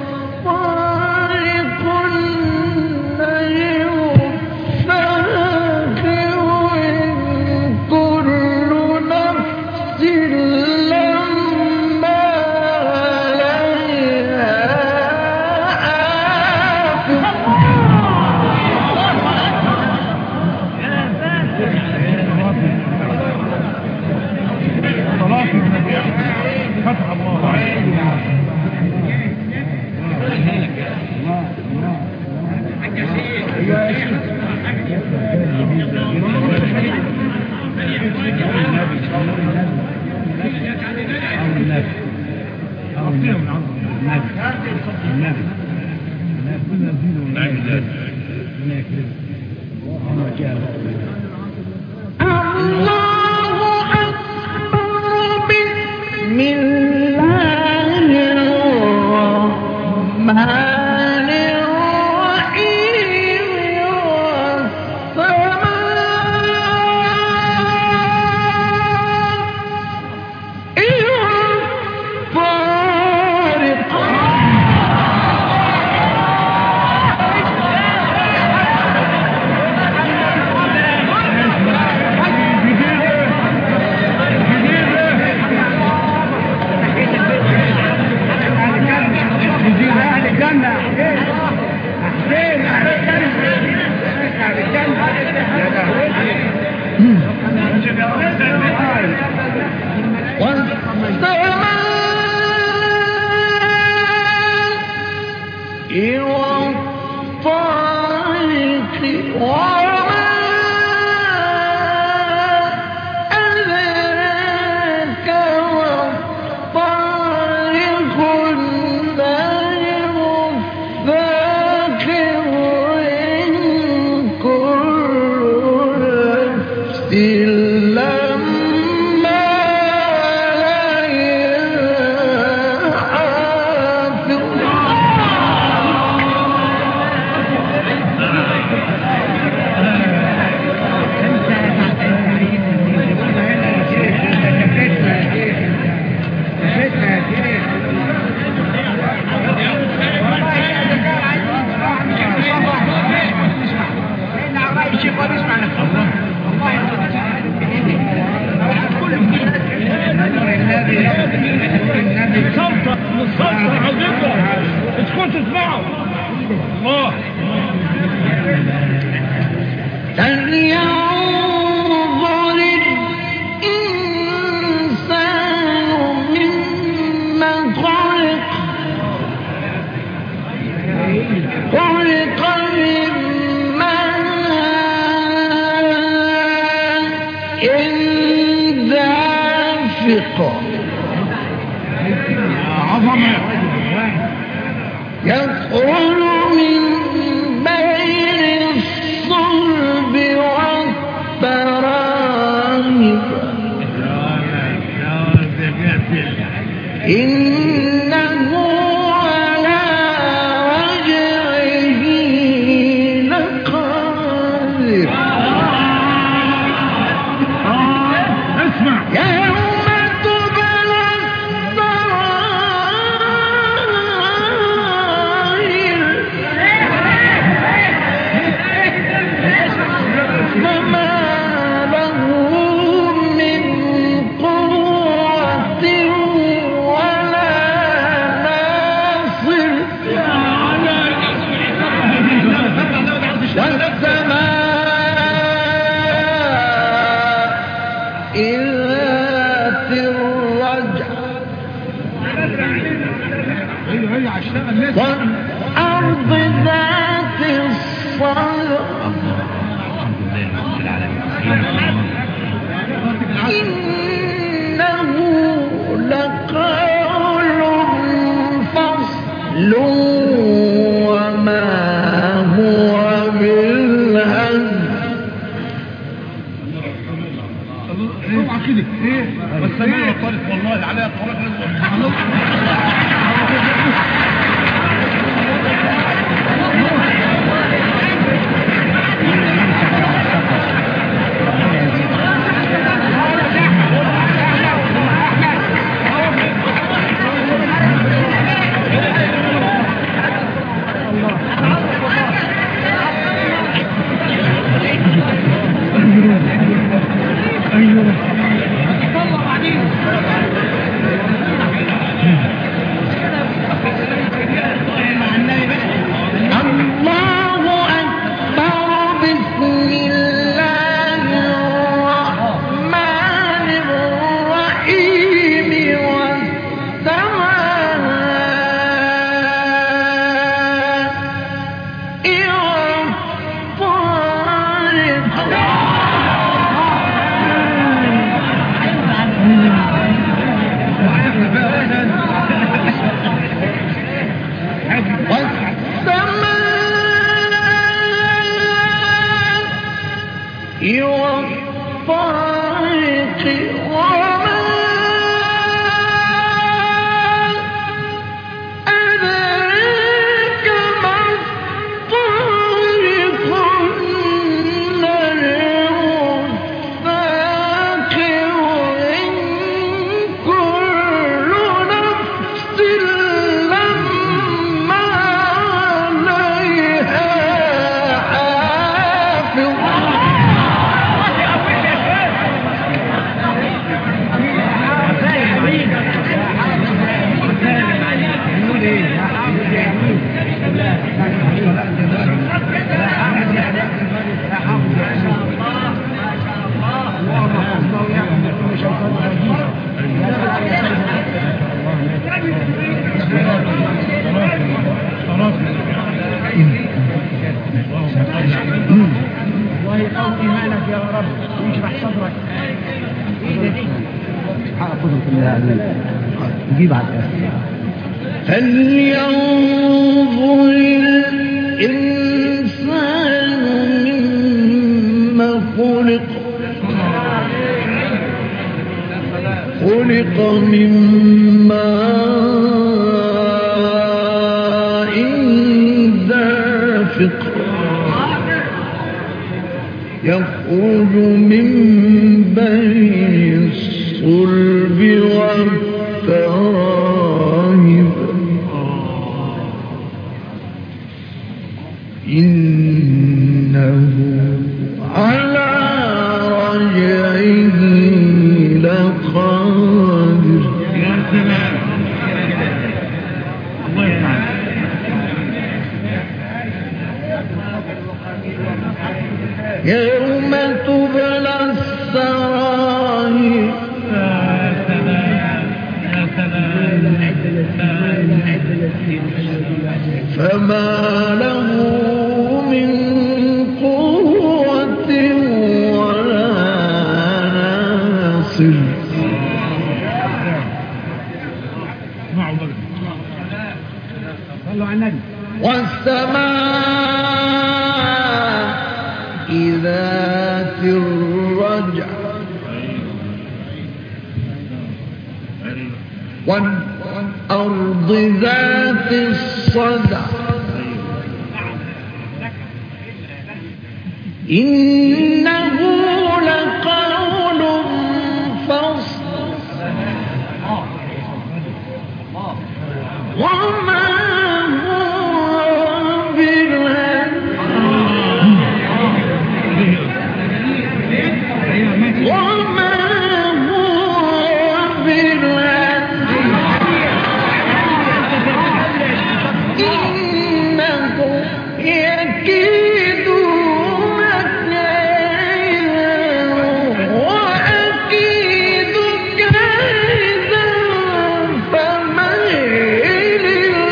الطارق النجم الثاقب إن كل نفس لما عليها حافظ. صلاة النبي فتح الله عليك. الله أكبر بسم الله الرحمن الرحيم والطارق. صوت عظيمة اسكتوا اسمعوا الله فلينظر الإنسان مما خلق من ماء دافق عظمة يخرج من بين الصلب والترائب إنه على رجعه لقادر اسمع يوم تبلى السرائر فما له من قوة ولا ناصر والسماء ذات الرجع والأرض ذات الصدع إنه لقول فصل وما هو بالهزل اوعى كده ايه والسماء والطارق والله عليها الطريق نجيب على الآخر. فلينظر الإنسان مما خلق من ماء دافق يخرج من بين الصلب والترائب إنه على رجعه لقادر فما له من قوة ولا ناصر صلوا على النبي. والسماء ذات الرجع والأرض ذات الصدع إنه لقول فصل وما هو بالهزل وما هو بالهزل إنه يكيدون كيدا وأكيد كيدا فمهل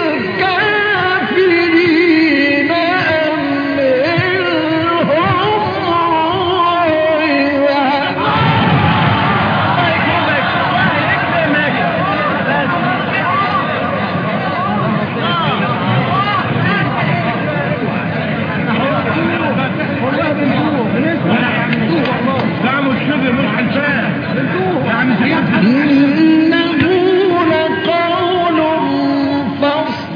الكافرين أمهلهم والله بنشوف دعموا الشبه مش حلفان يعني إنه لقول فصل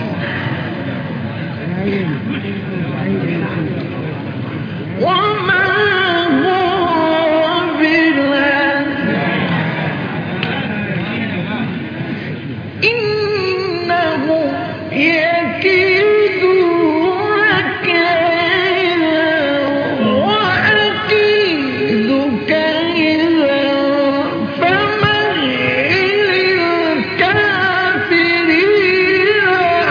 وما هو بالهزل إنه يكيدون كيدا وأكيد كيدا فمهل الكافرين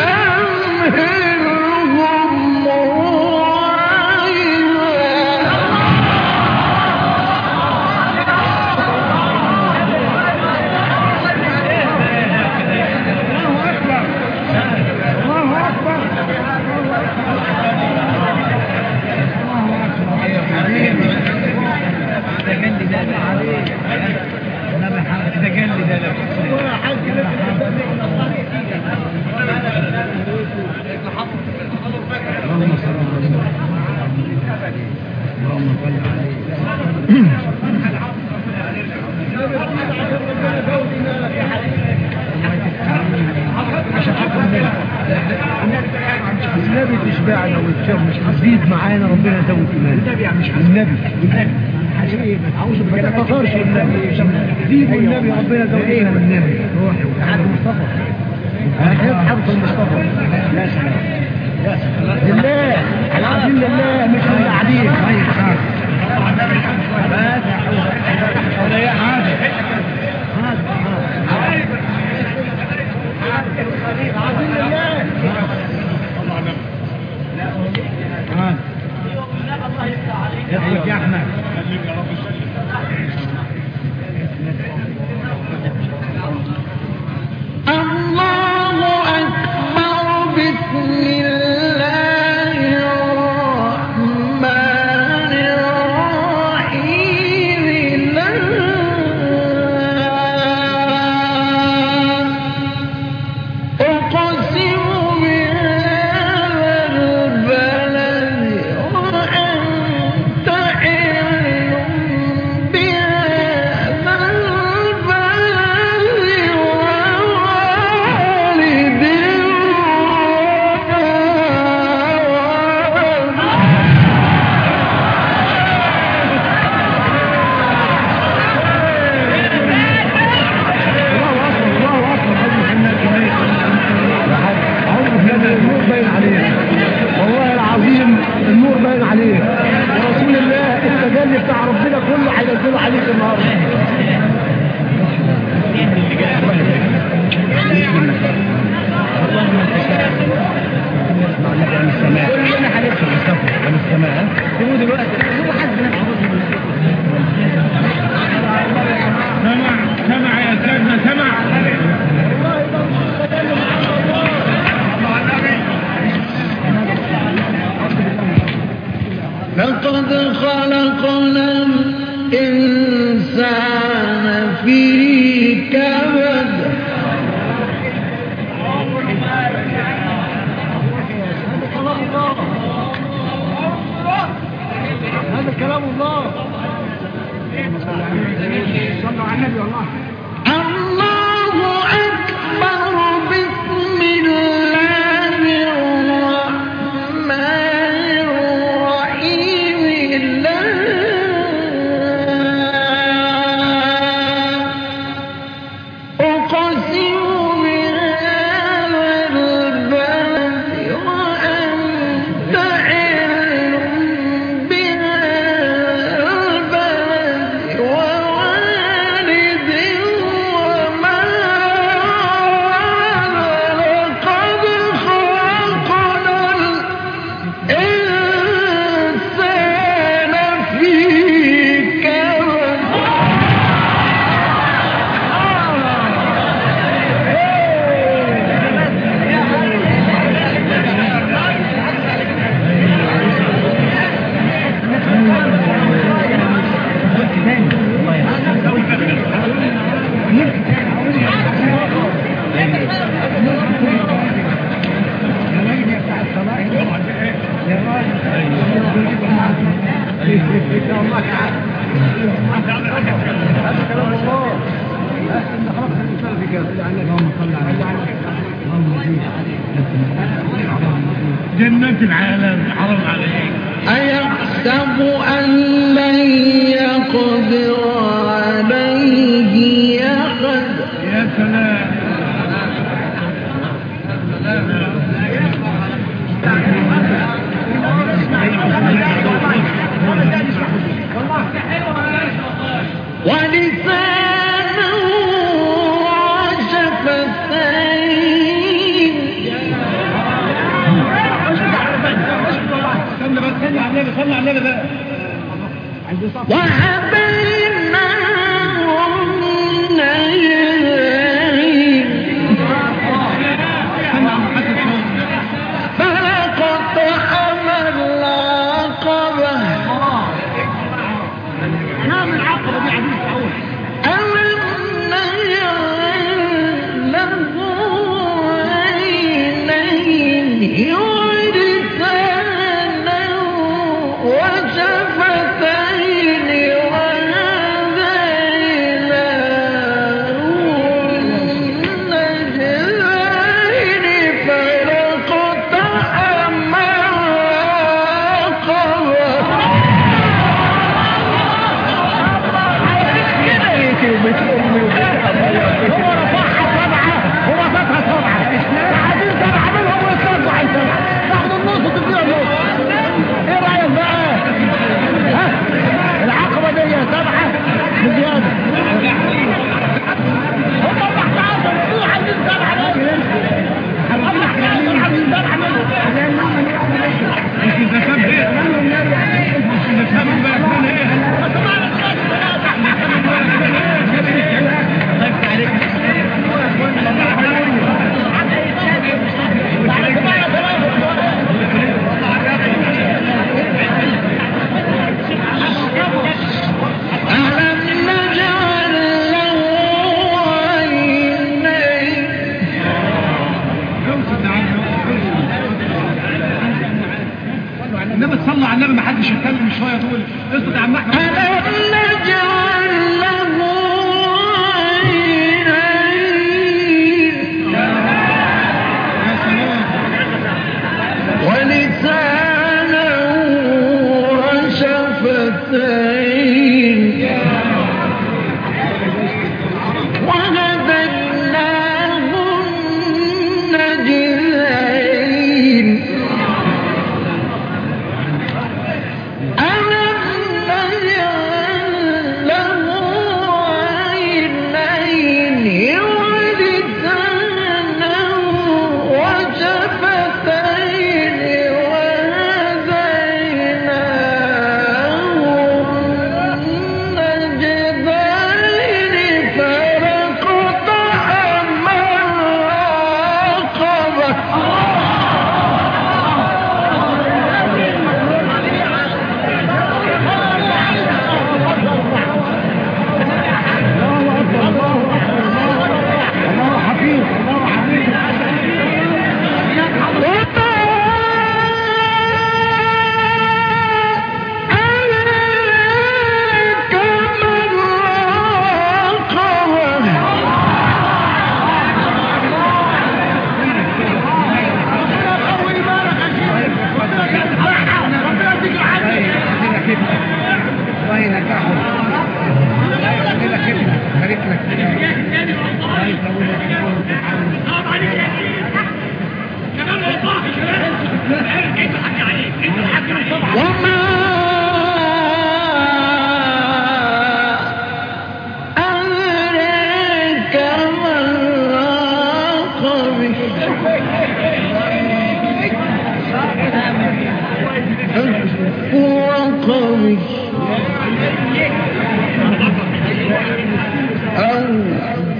أمهلهم الله أكبر. اللهم صل النبي تشبعنا وتشوف مش هتزيد معانا ربنا يزود ايماننا. النبي مش النبي عشان ايه ما تتفكرش النبي زيد والنبي ربنا يزود ايماننا والنبي روحي وتعالى المصطفى حفظ المصطفى. يا سلام يا سلام لله على عزيز الله مش اللي قاعدين. طيب خلاص ولا يا حاجه عزيز الله يا احمد الله أكبر بسم الله الرحمن الرحيم لا كبد هذا كلام الله. صلوا على النبي. والله الله أكبر بسم الله الرحمن الرحيم لا أقسم بهذا البلد وأنت حل بهذا البلد ووالد وما ولد لقد خلقنا الإنسان في كبد جنة العالم حرام عليك. أيحسب أن لن يقدر عليه أحد يا سلام. ولسانا وشفتين استنى بس، صلي على النبي، صلي على النبي بقى. وهديناهم النجدين فلقتحم العقبة نعم العقبة دي عزيز أول. ألم نجعل له عينين ولسانا وشفتين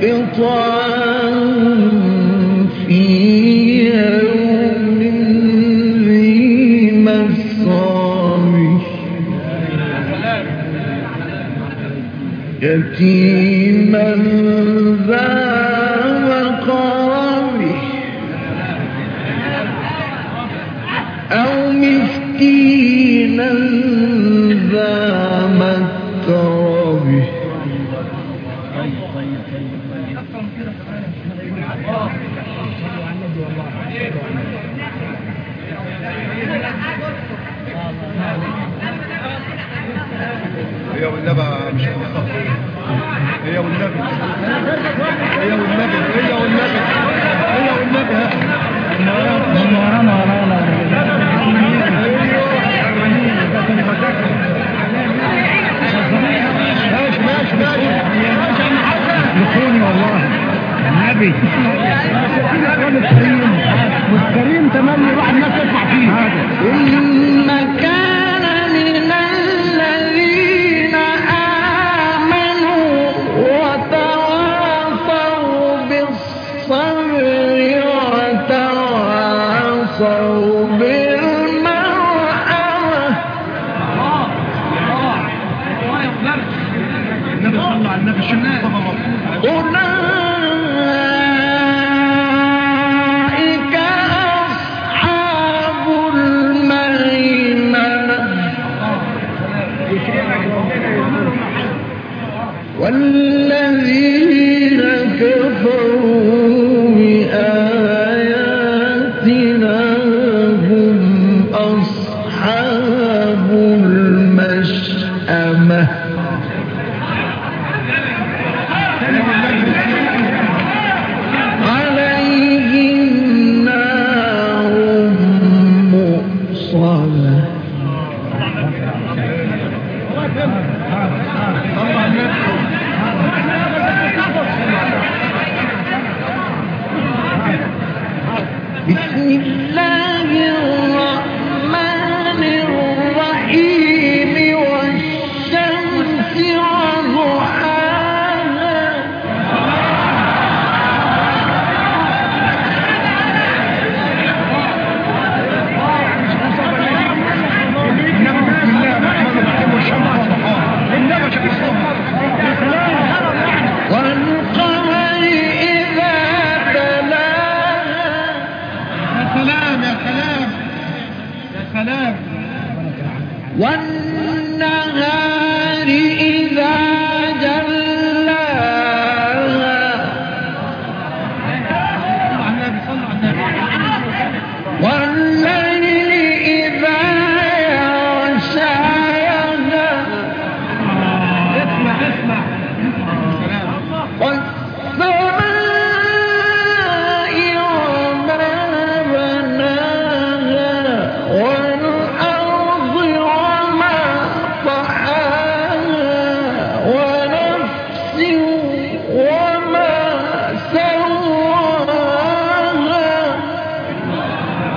بطعام في يوم ذي مسغبة يتيما ذا مقربة أو مسكينا ذا متربة هي والنبي مش هي والنبي هي والنبي هي والنبي هي والنبي ماشي يخوني والله النبي والكريم تملي واحد الناس تسمع فيه ثم كان من الذين آمنوا وتواصوا بالصبر وتواصوا بالمرحمة النبي صلى الله على النبي الشنان أولئك أصحاب الميمنة والذين كفروا بآياتنا هم أصحاب المشأمة عليهم نار مؤصدة بسم الله الرحمن الرحيم والشمس وضحاها والقمر إذا تلاها والنهار إذا جلاها والليل إذا يغشاها والسماء وما بناها والأرض وما طحاها ونفس وما سواها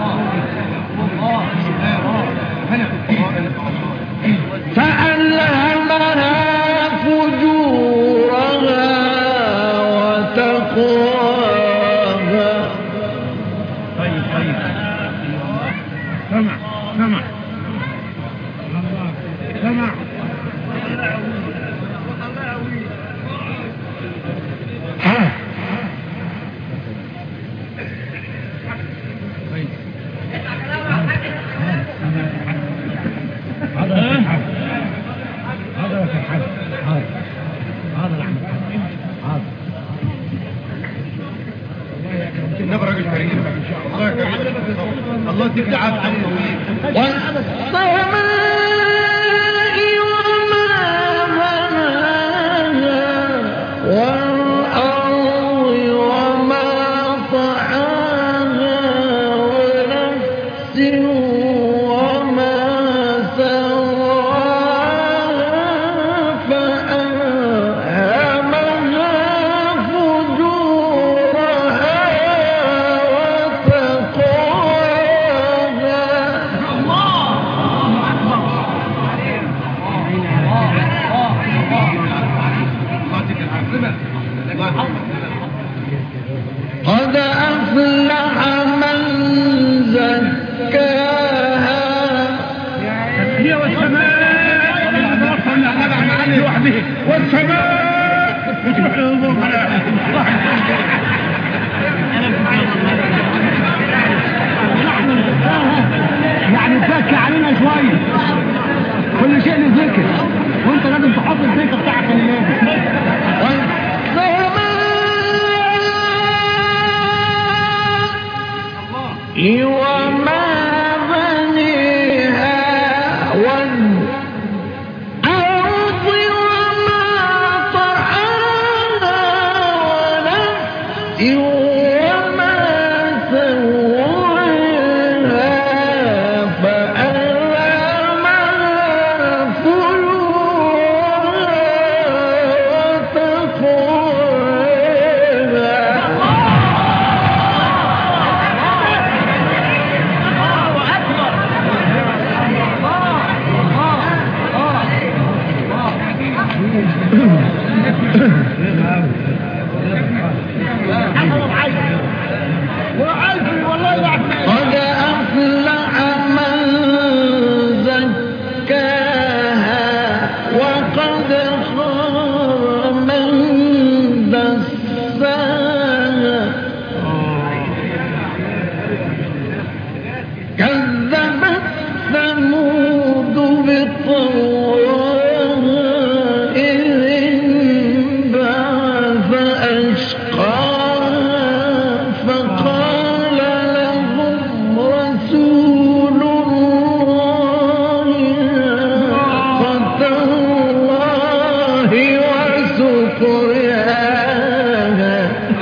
فألهمها فجورها وتقواها سمع النبي راجل كريم والله كريم الله يديك العافيه والسماء وما بناها والأرض وما طحاها ونفس وما سواها فألهمها فجورها وتقواها والسماء يعني تزكي علينا شويه، كل شيء لذكر، وانت لازم تحط الذكر بتاعك لله. وما بنيها والأرض وما طحاها ونفس وما سواها فألهمها فجورها وتقواها. قد أفلح من زكاها وقد خاب من دساها. كذبت ثمود بطغواها إذ انبعث أشقاها فقال لهم رسول الله ناقة الله وسقياها.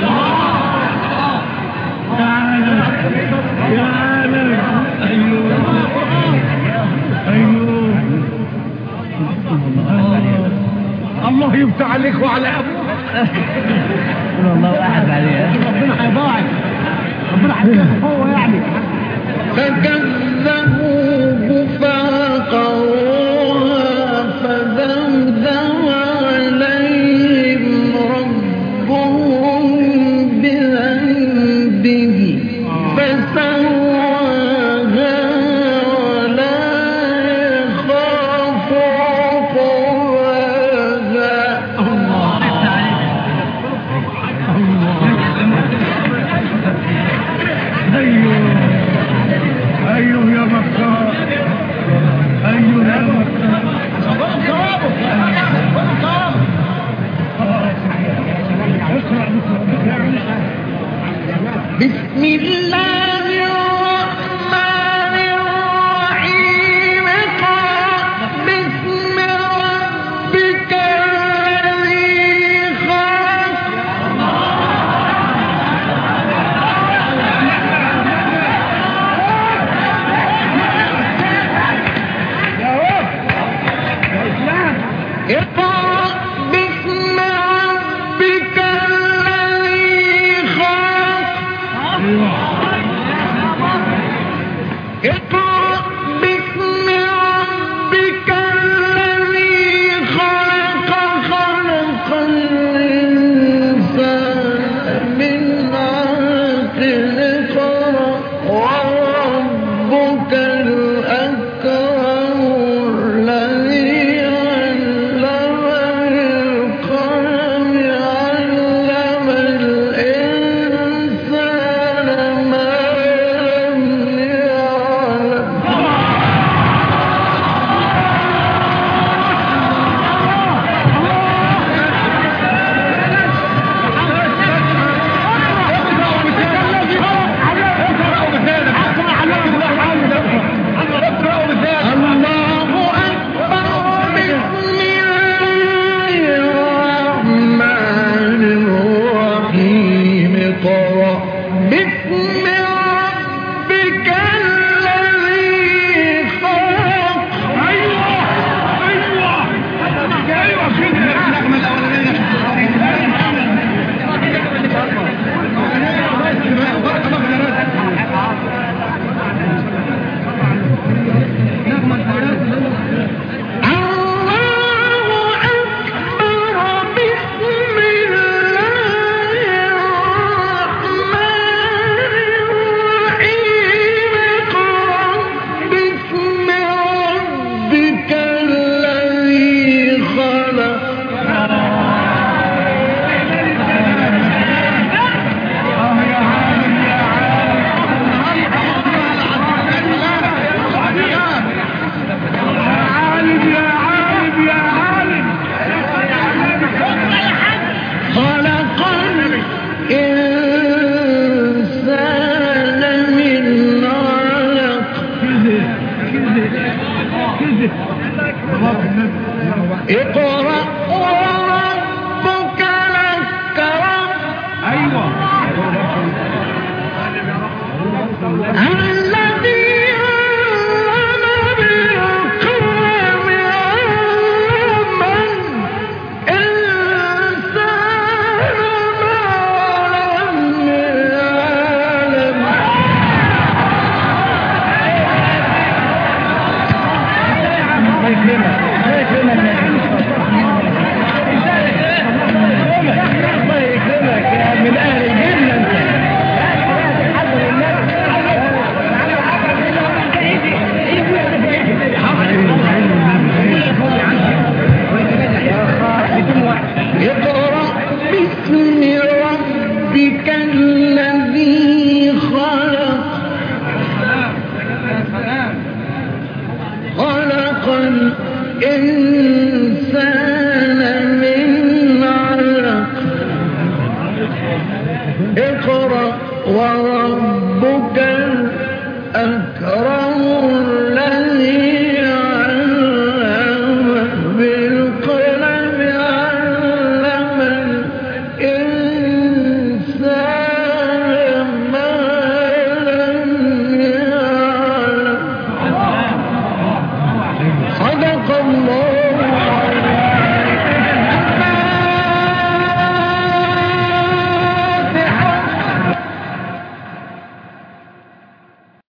الله يفتح عليك وعلى ابوك. الله أحد عليها. ربنا هيضاعف، ربنا هيضاعف هو يعني. فكذبوه فعقروها فدمدم عليهم ربهم بذنبه فسواها ولا يخاف عقباها. ايوه يا مكار، ايوه يا مكار. بسم الله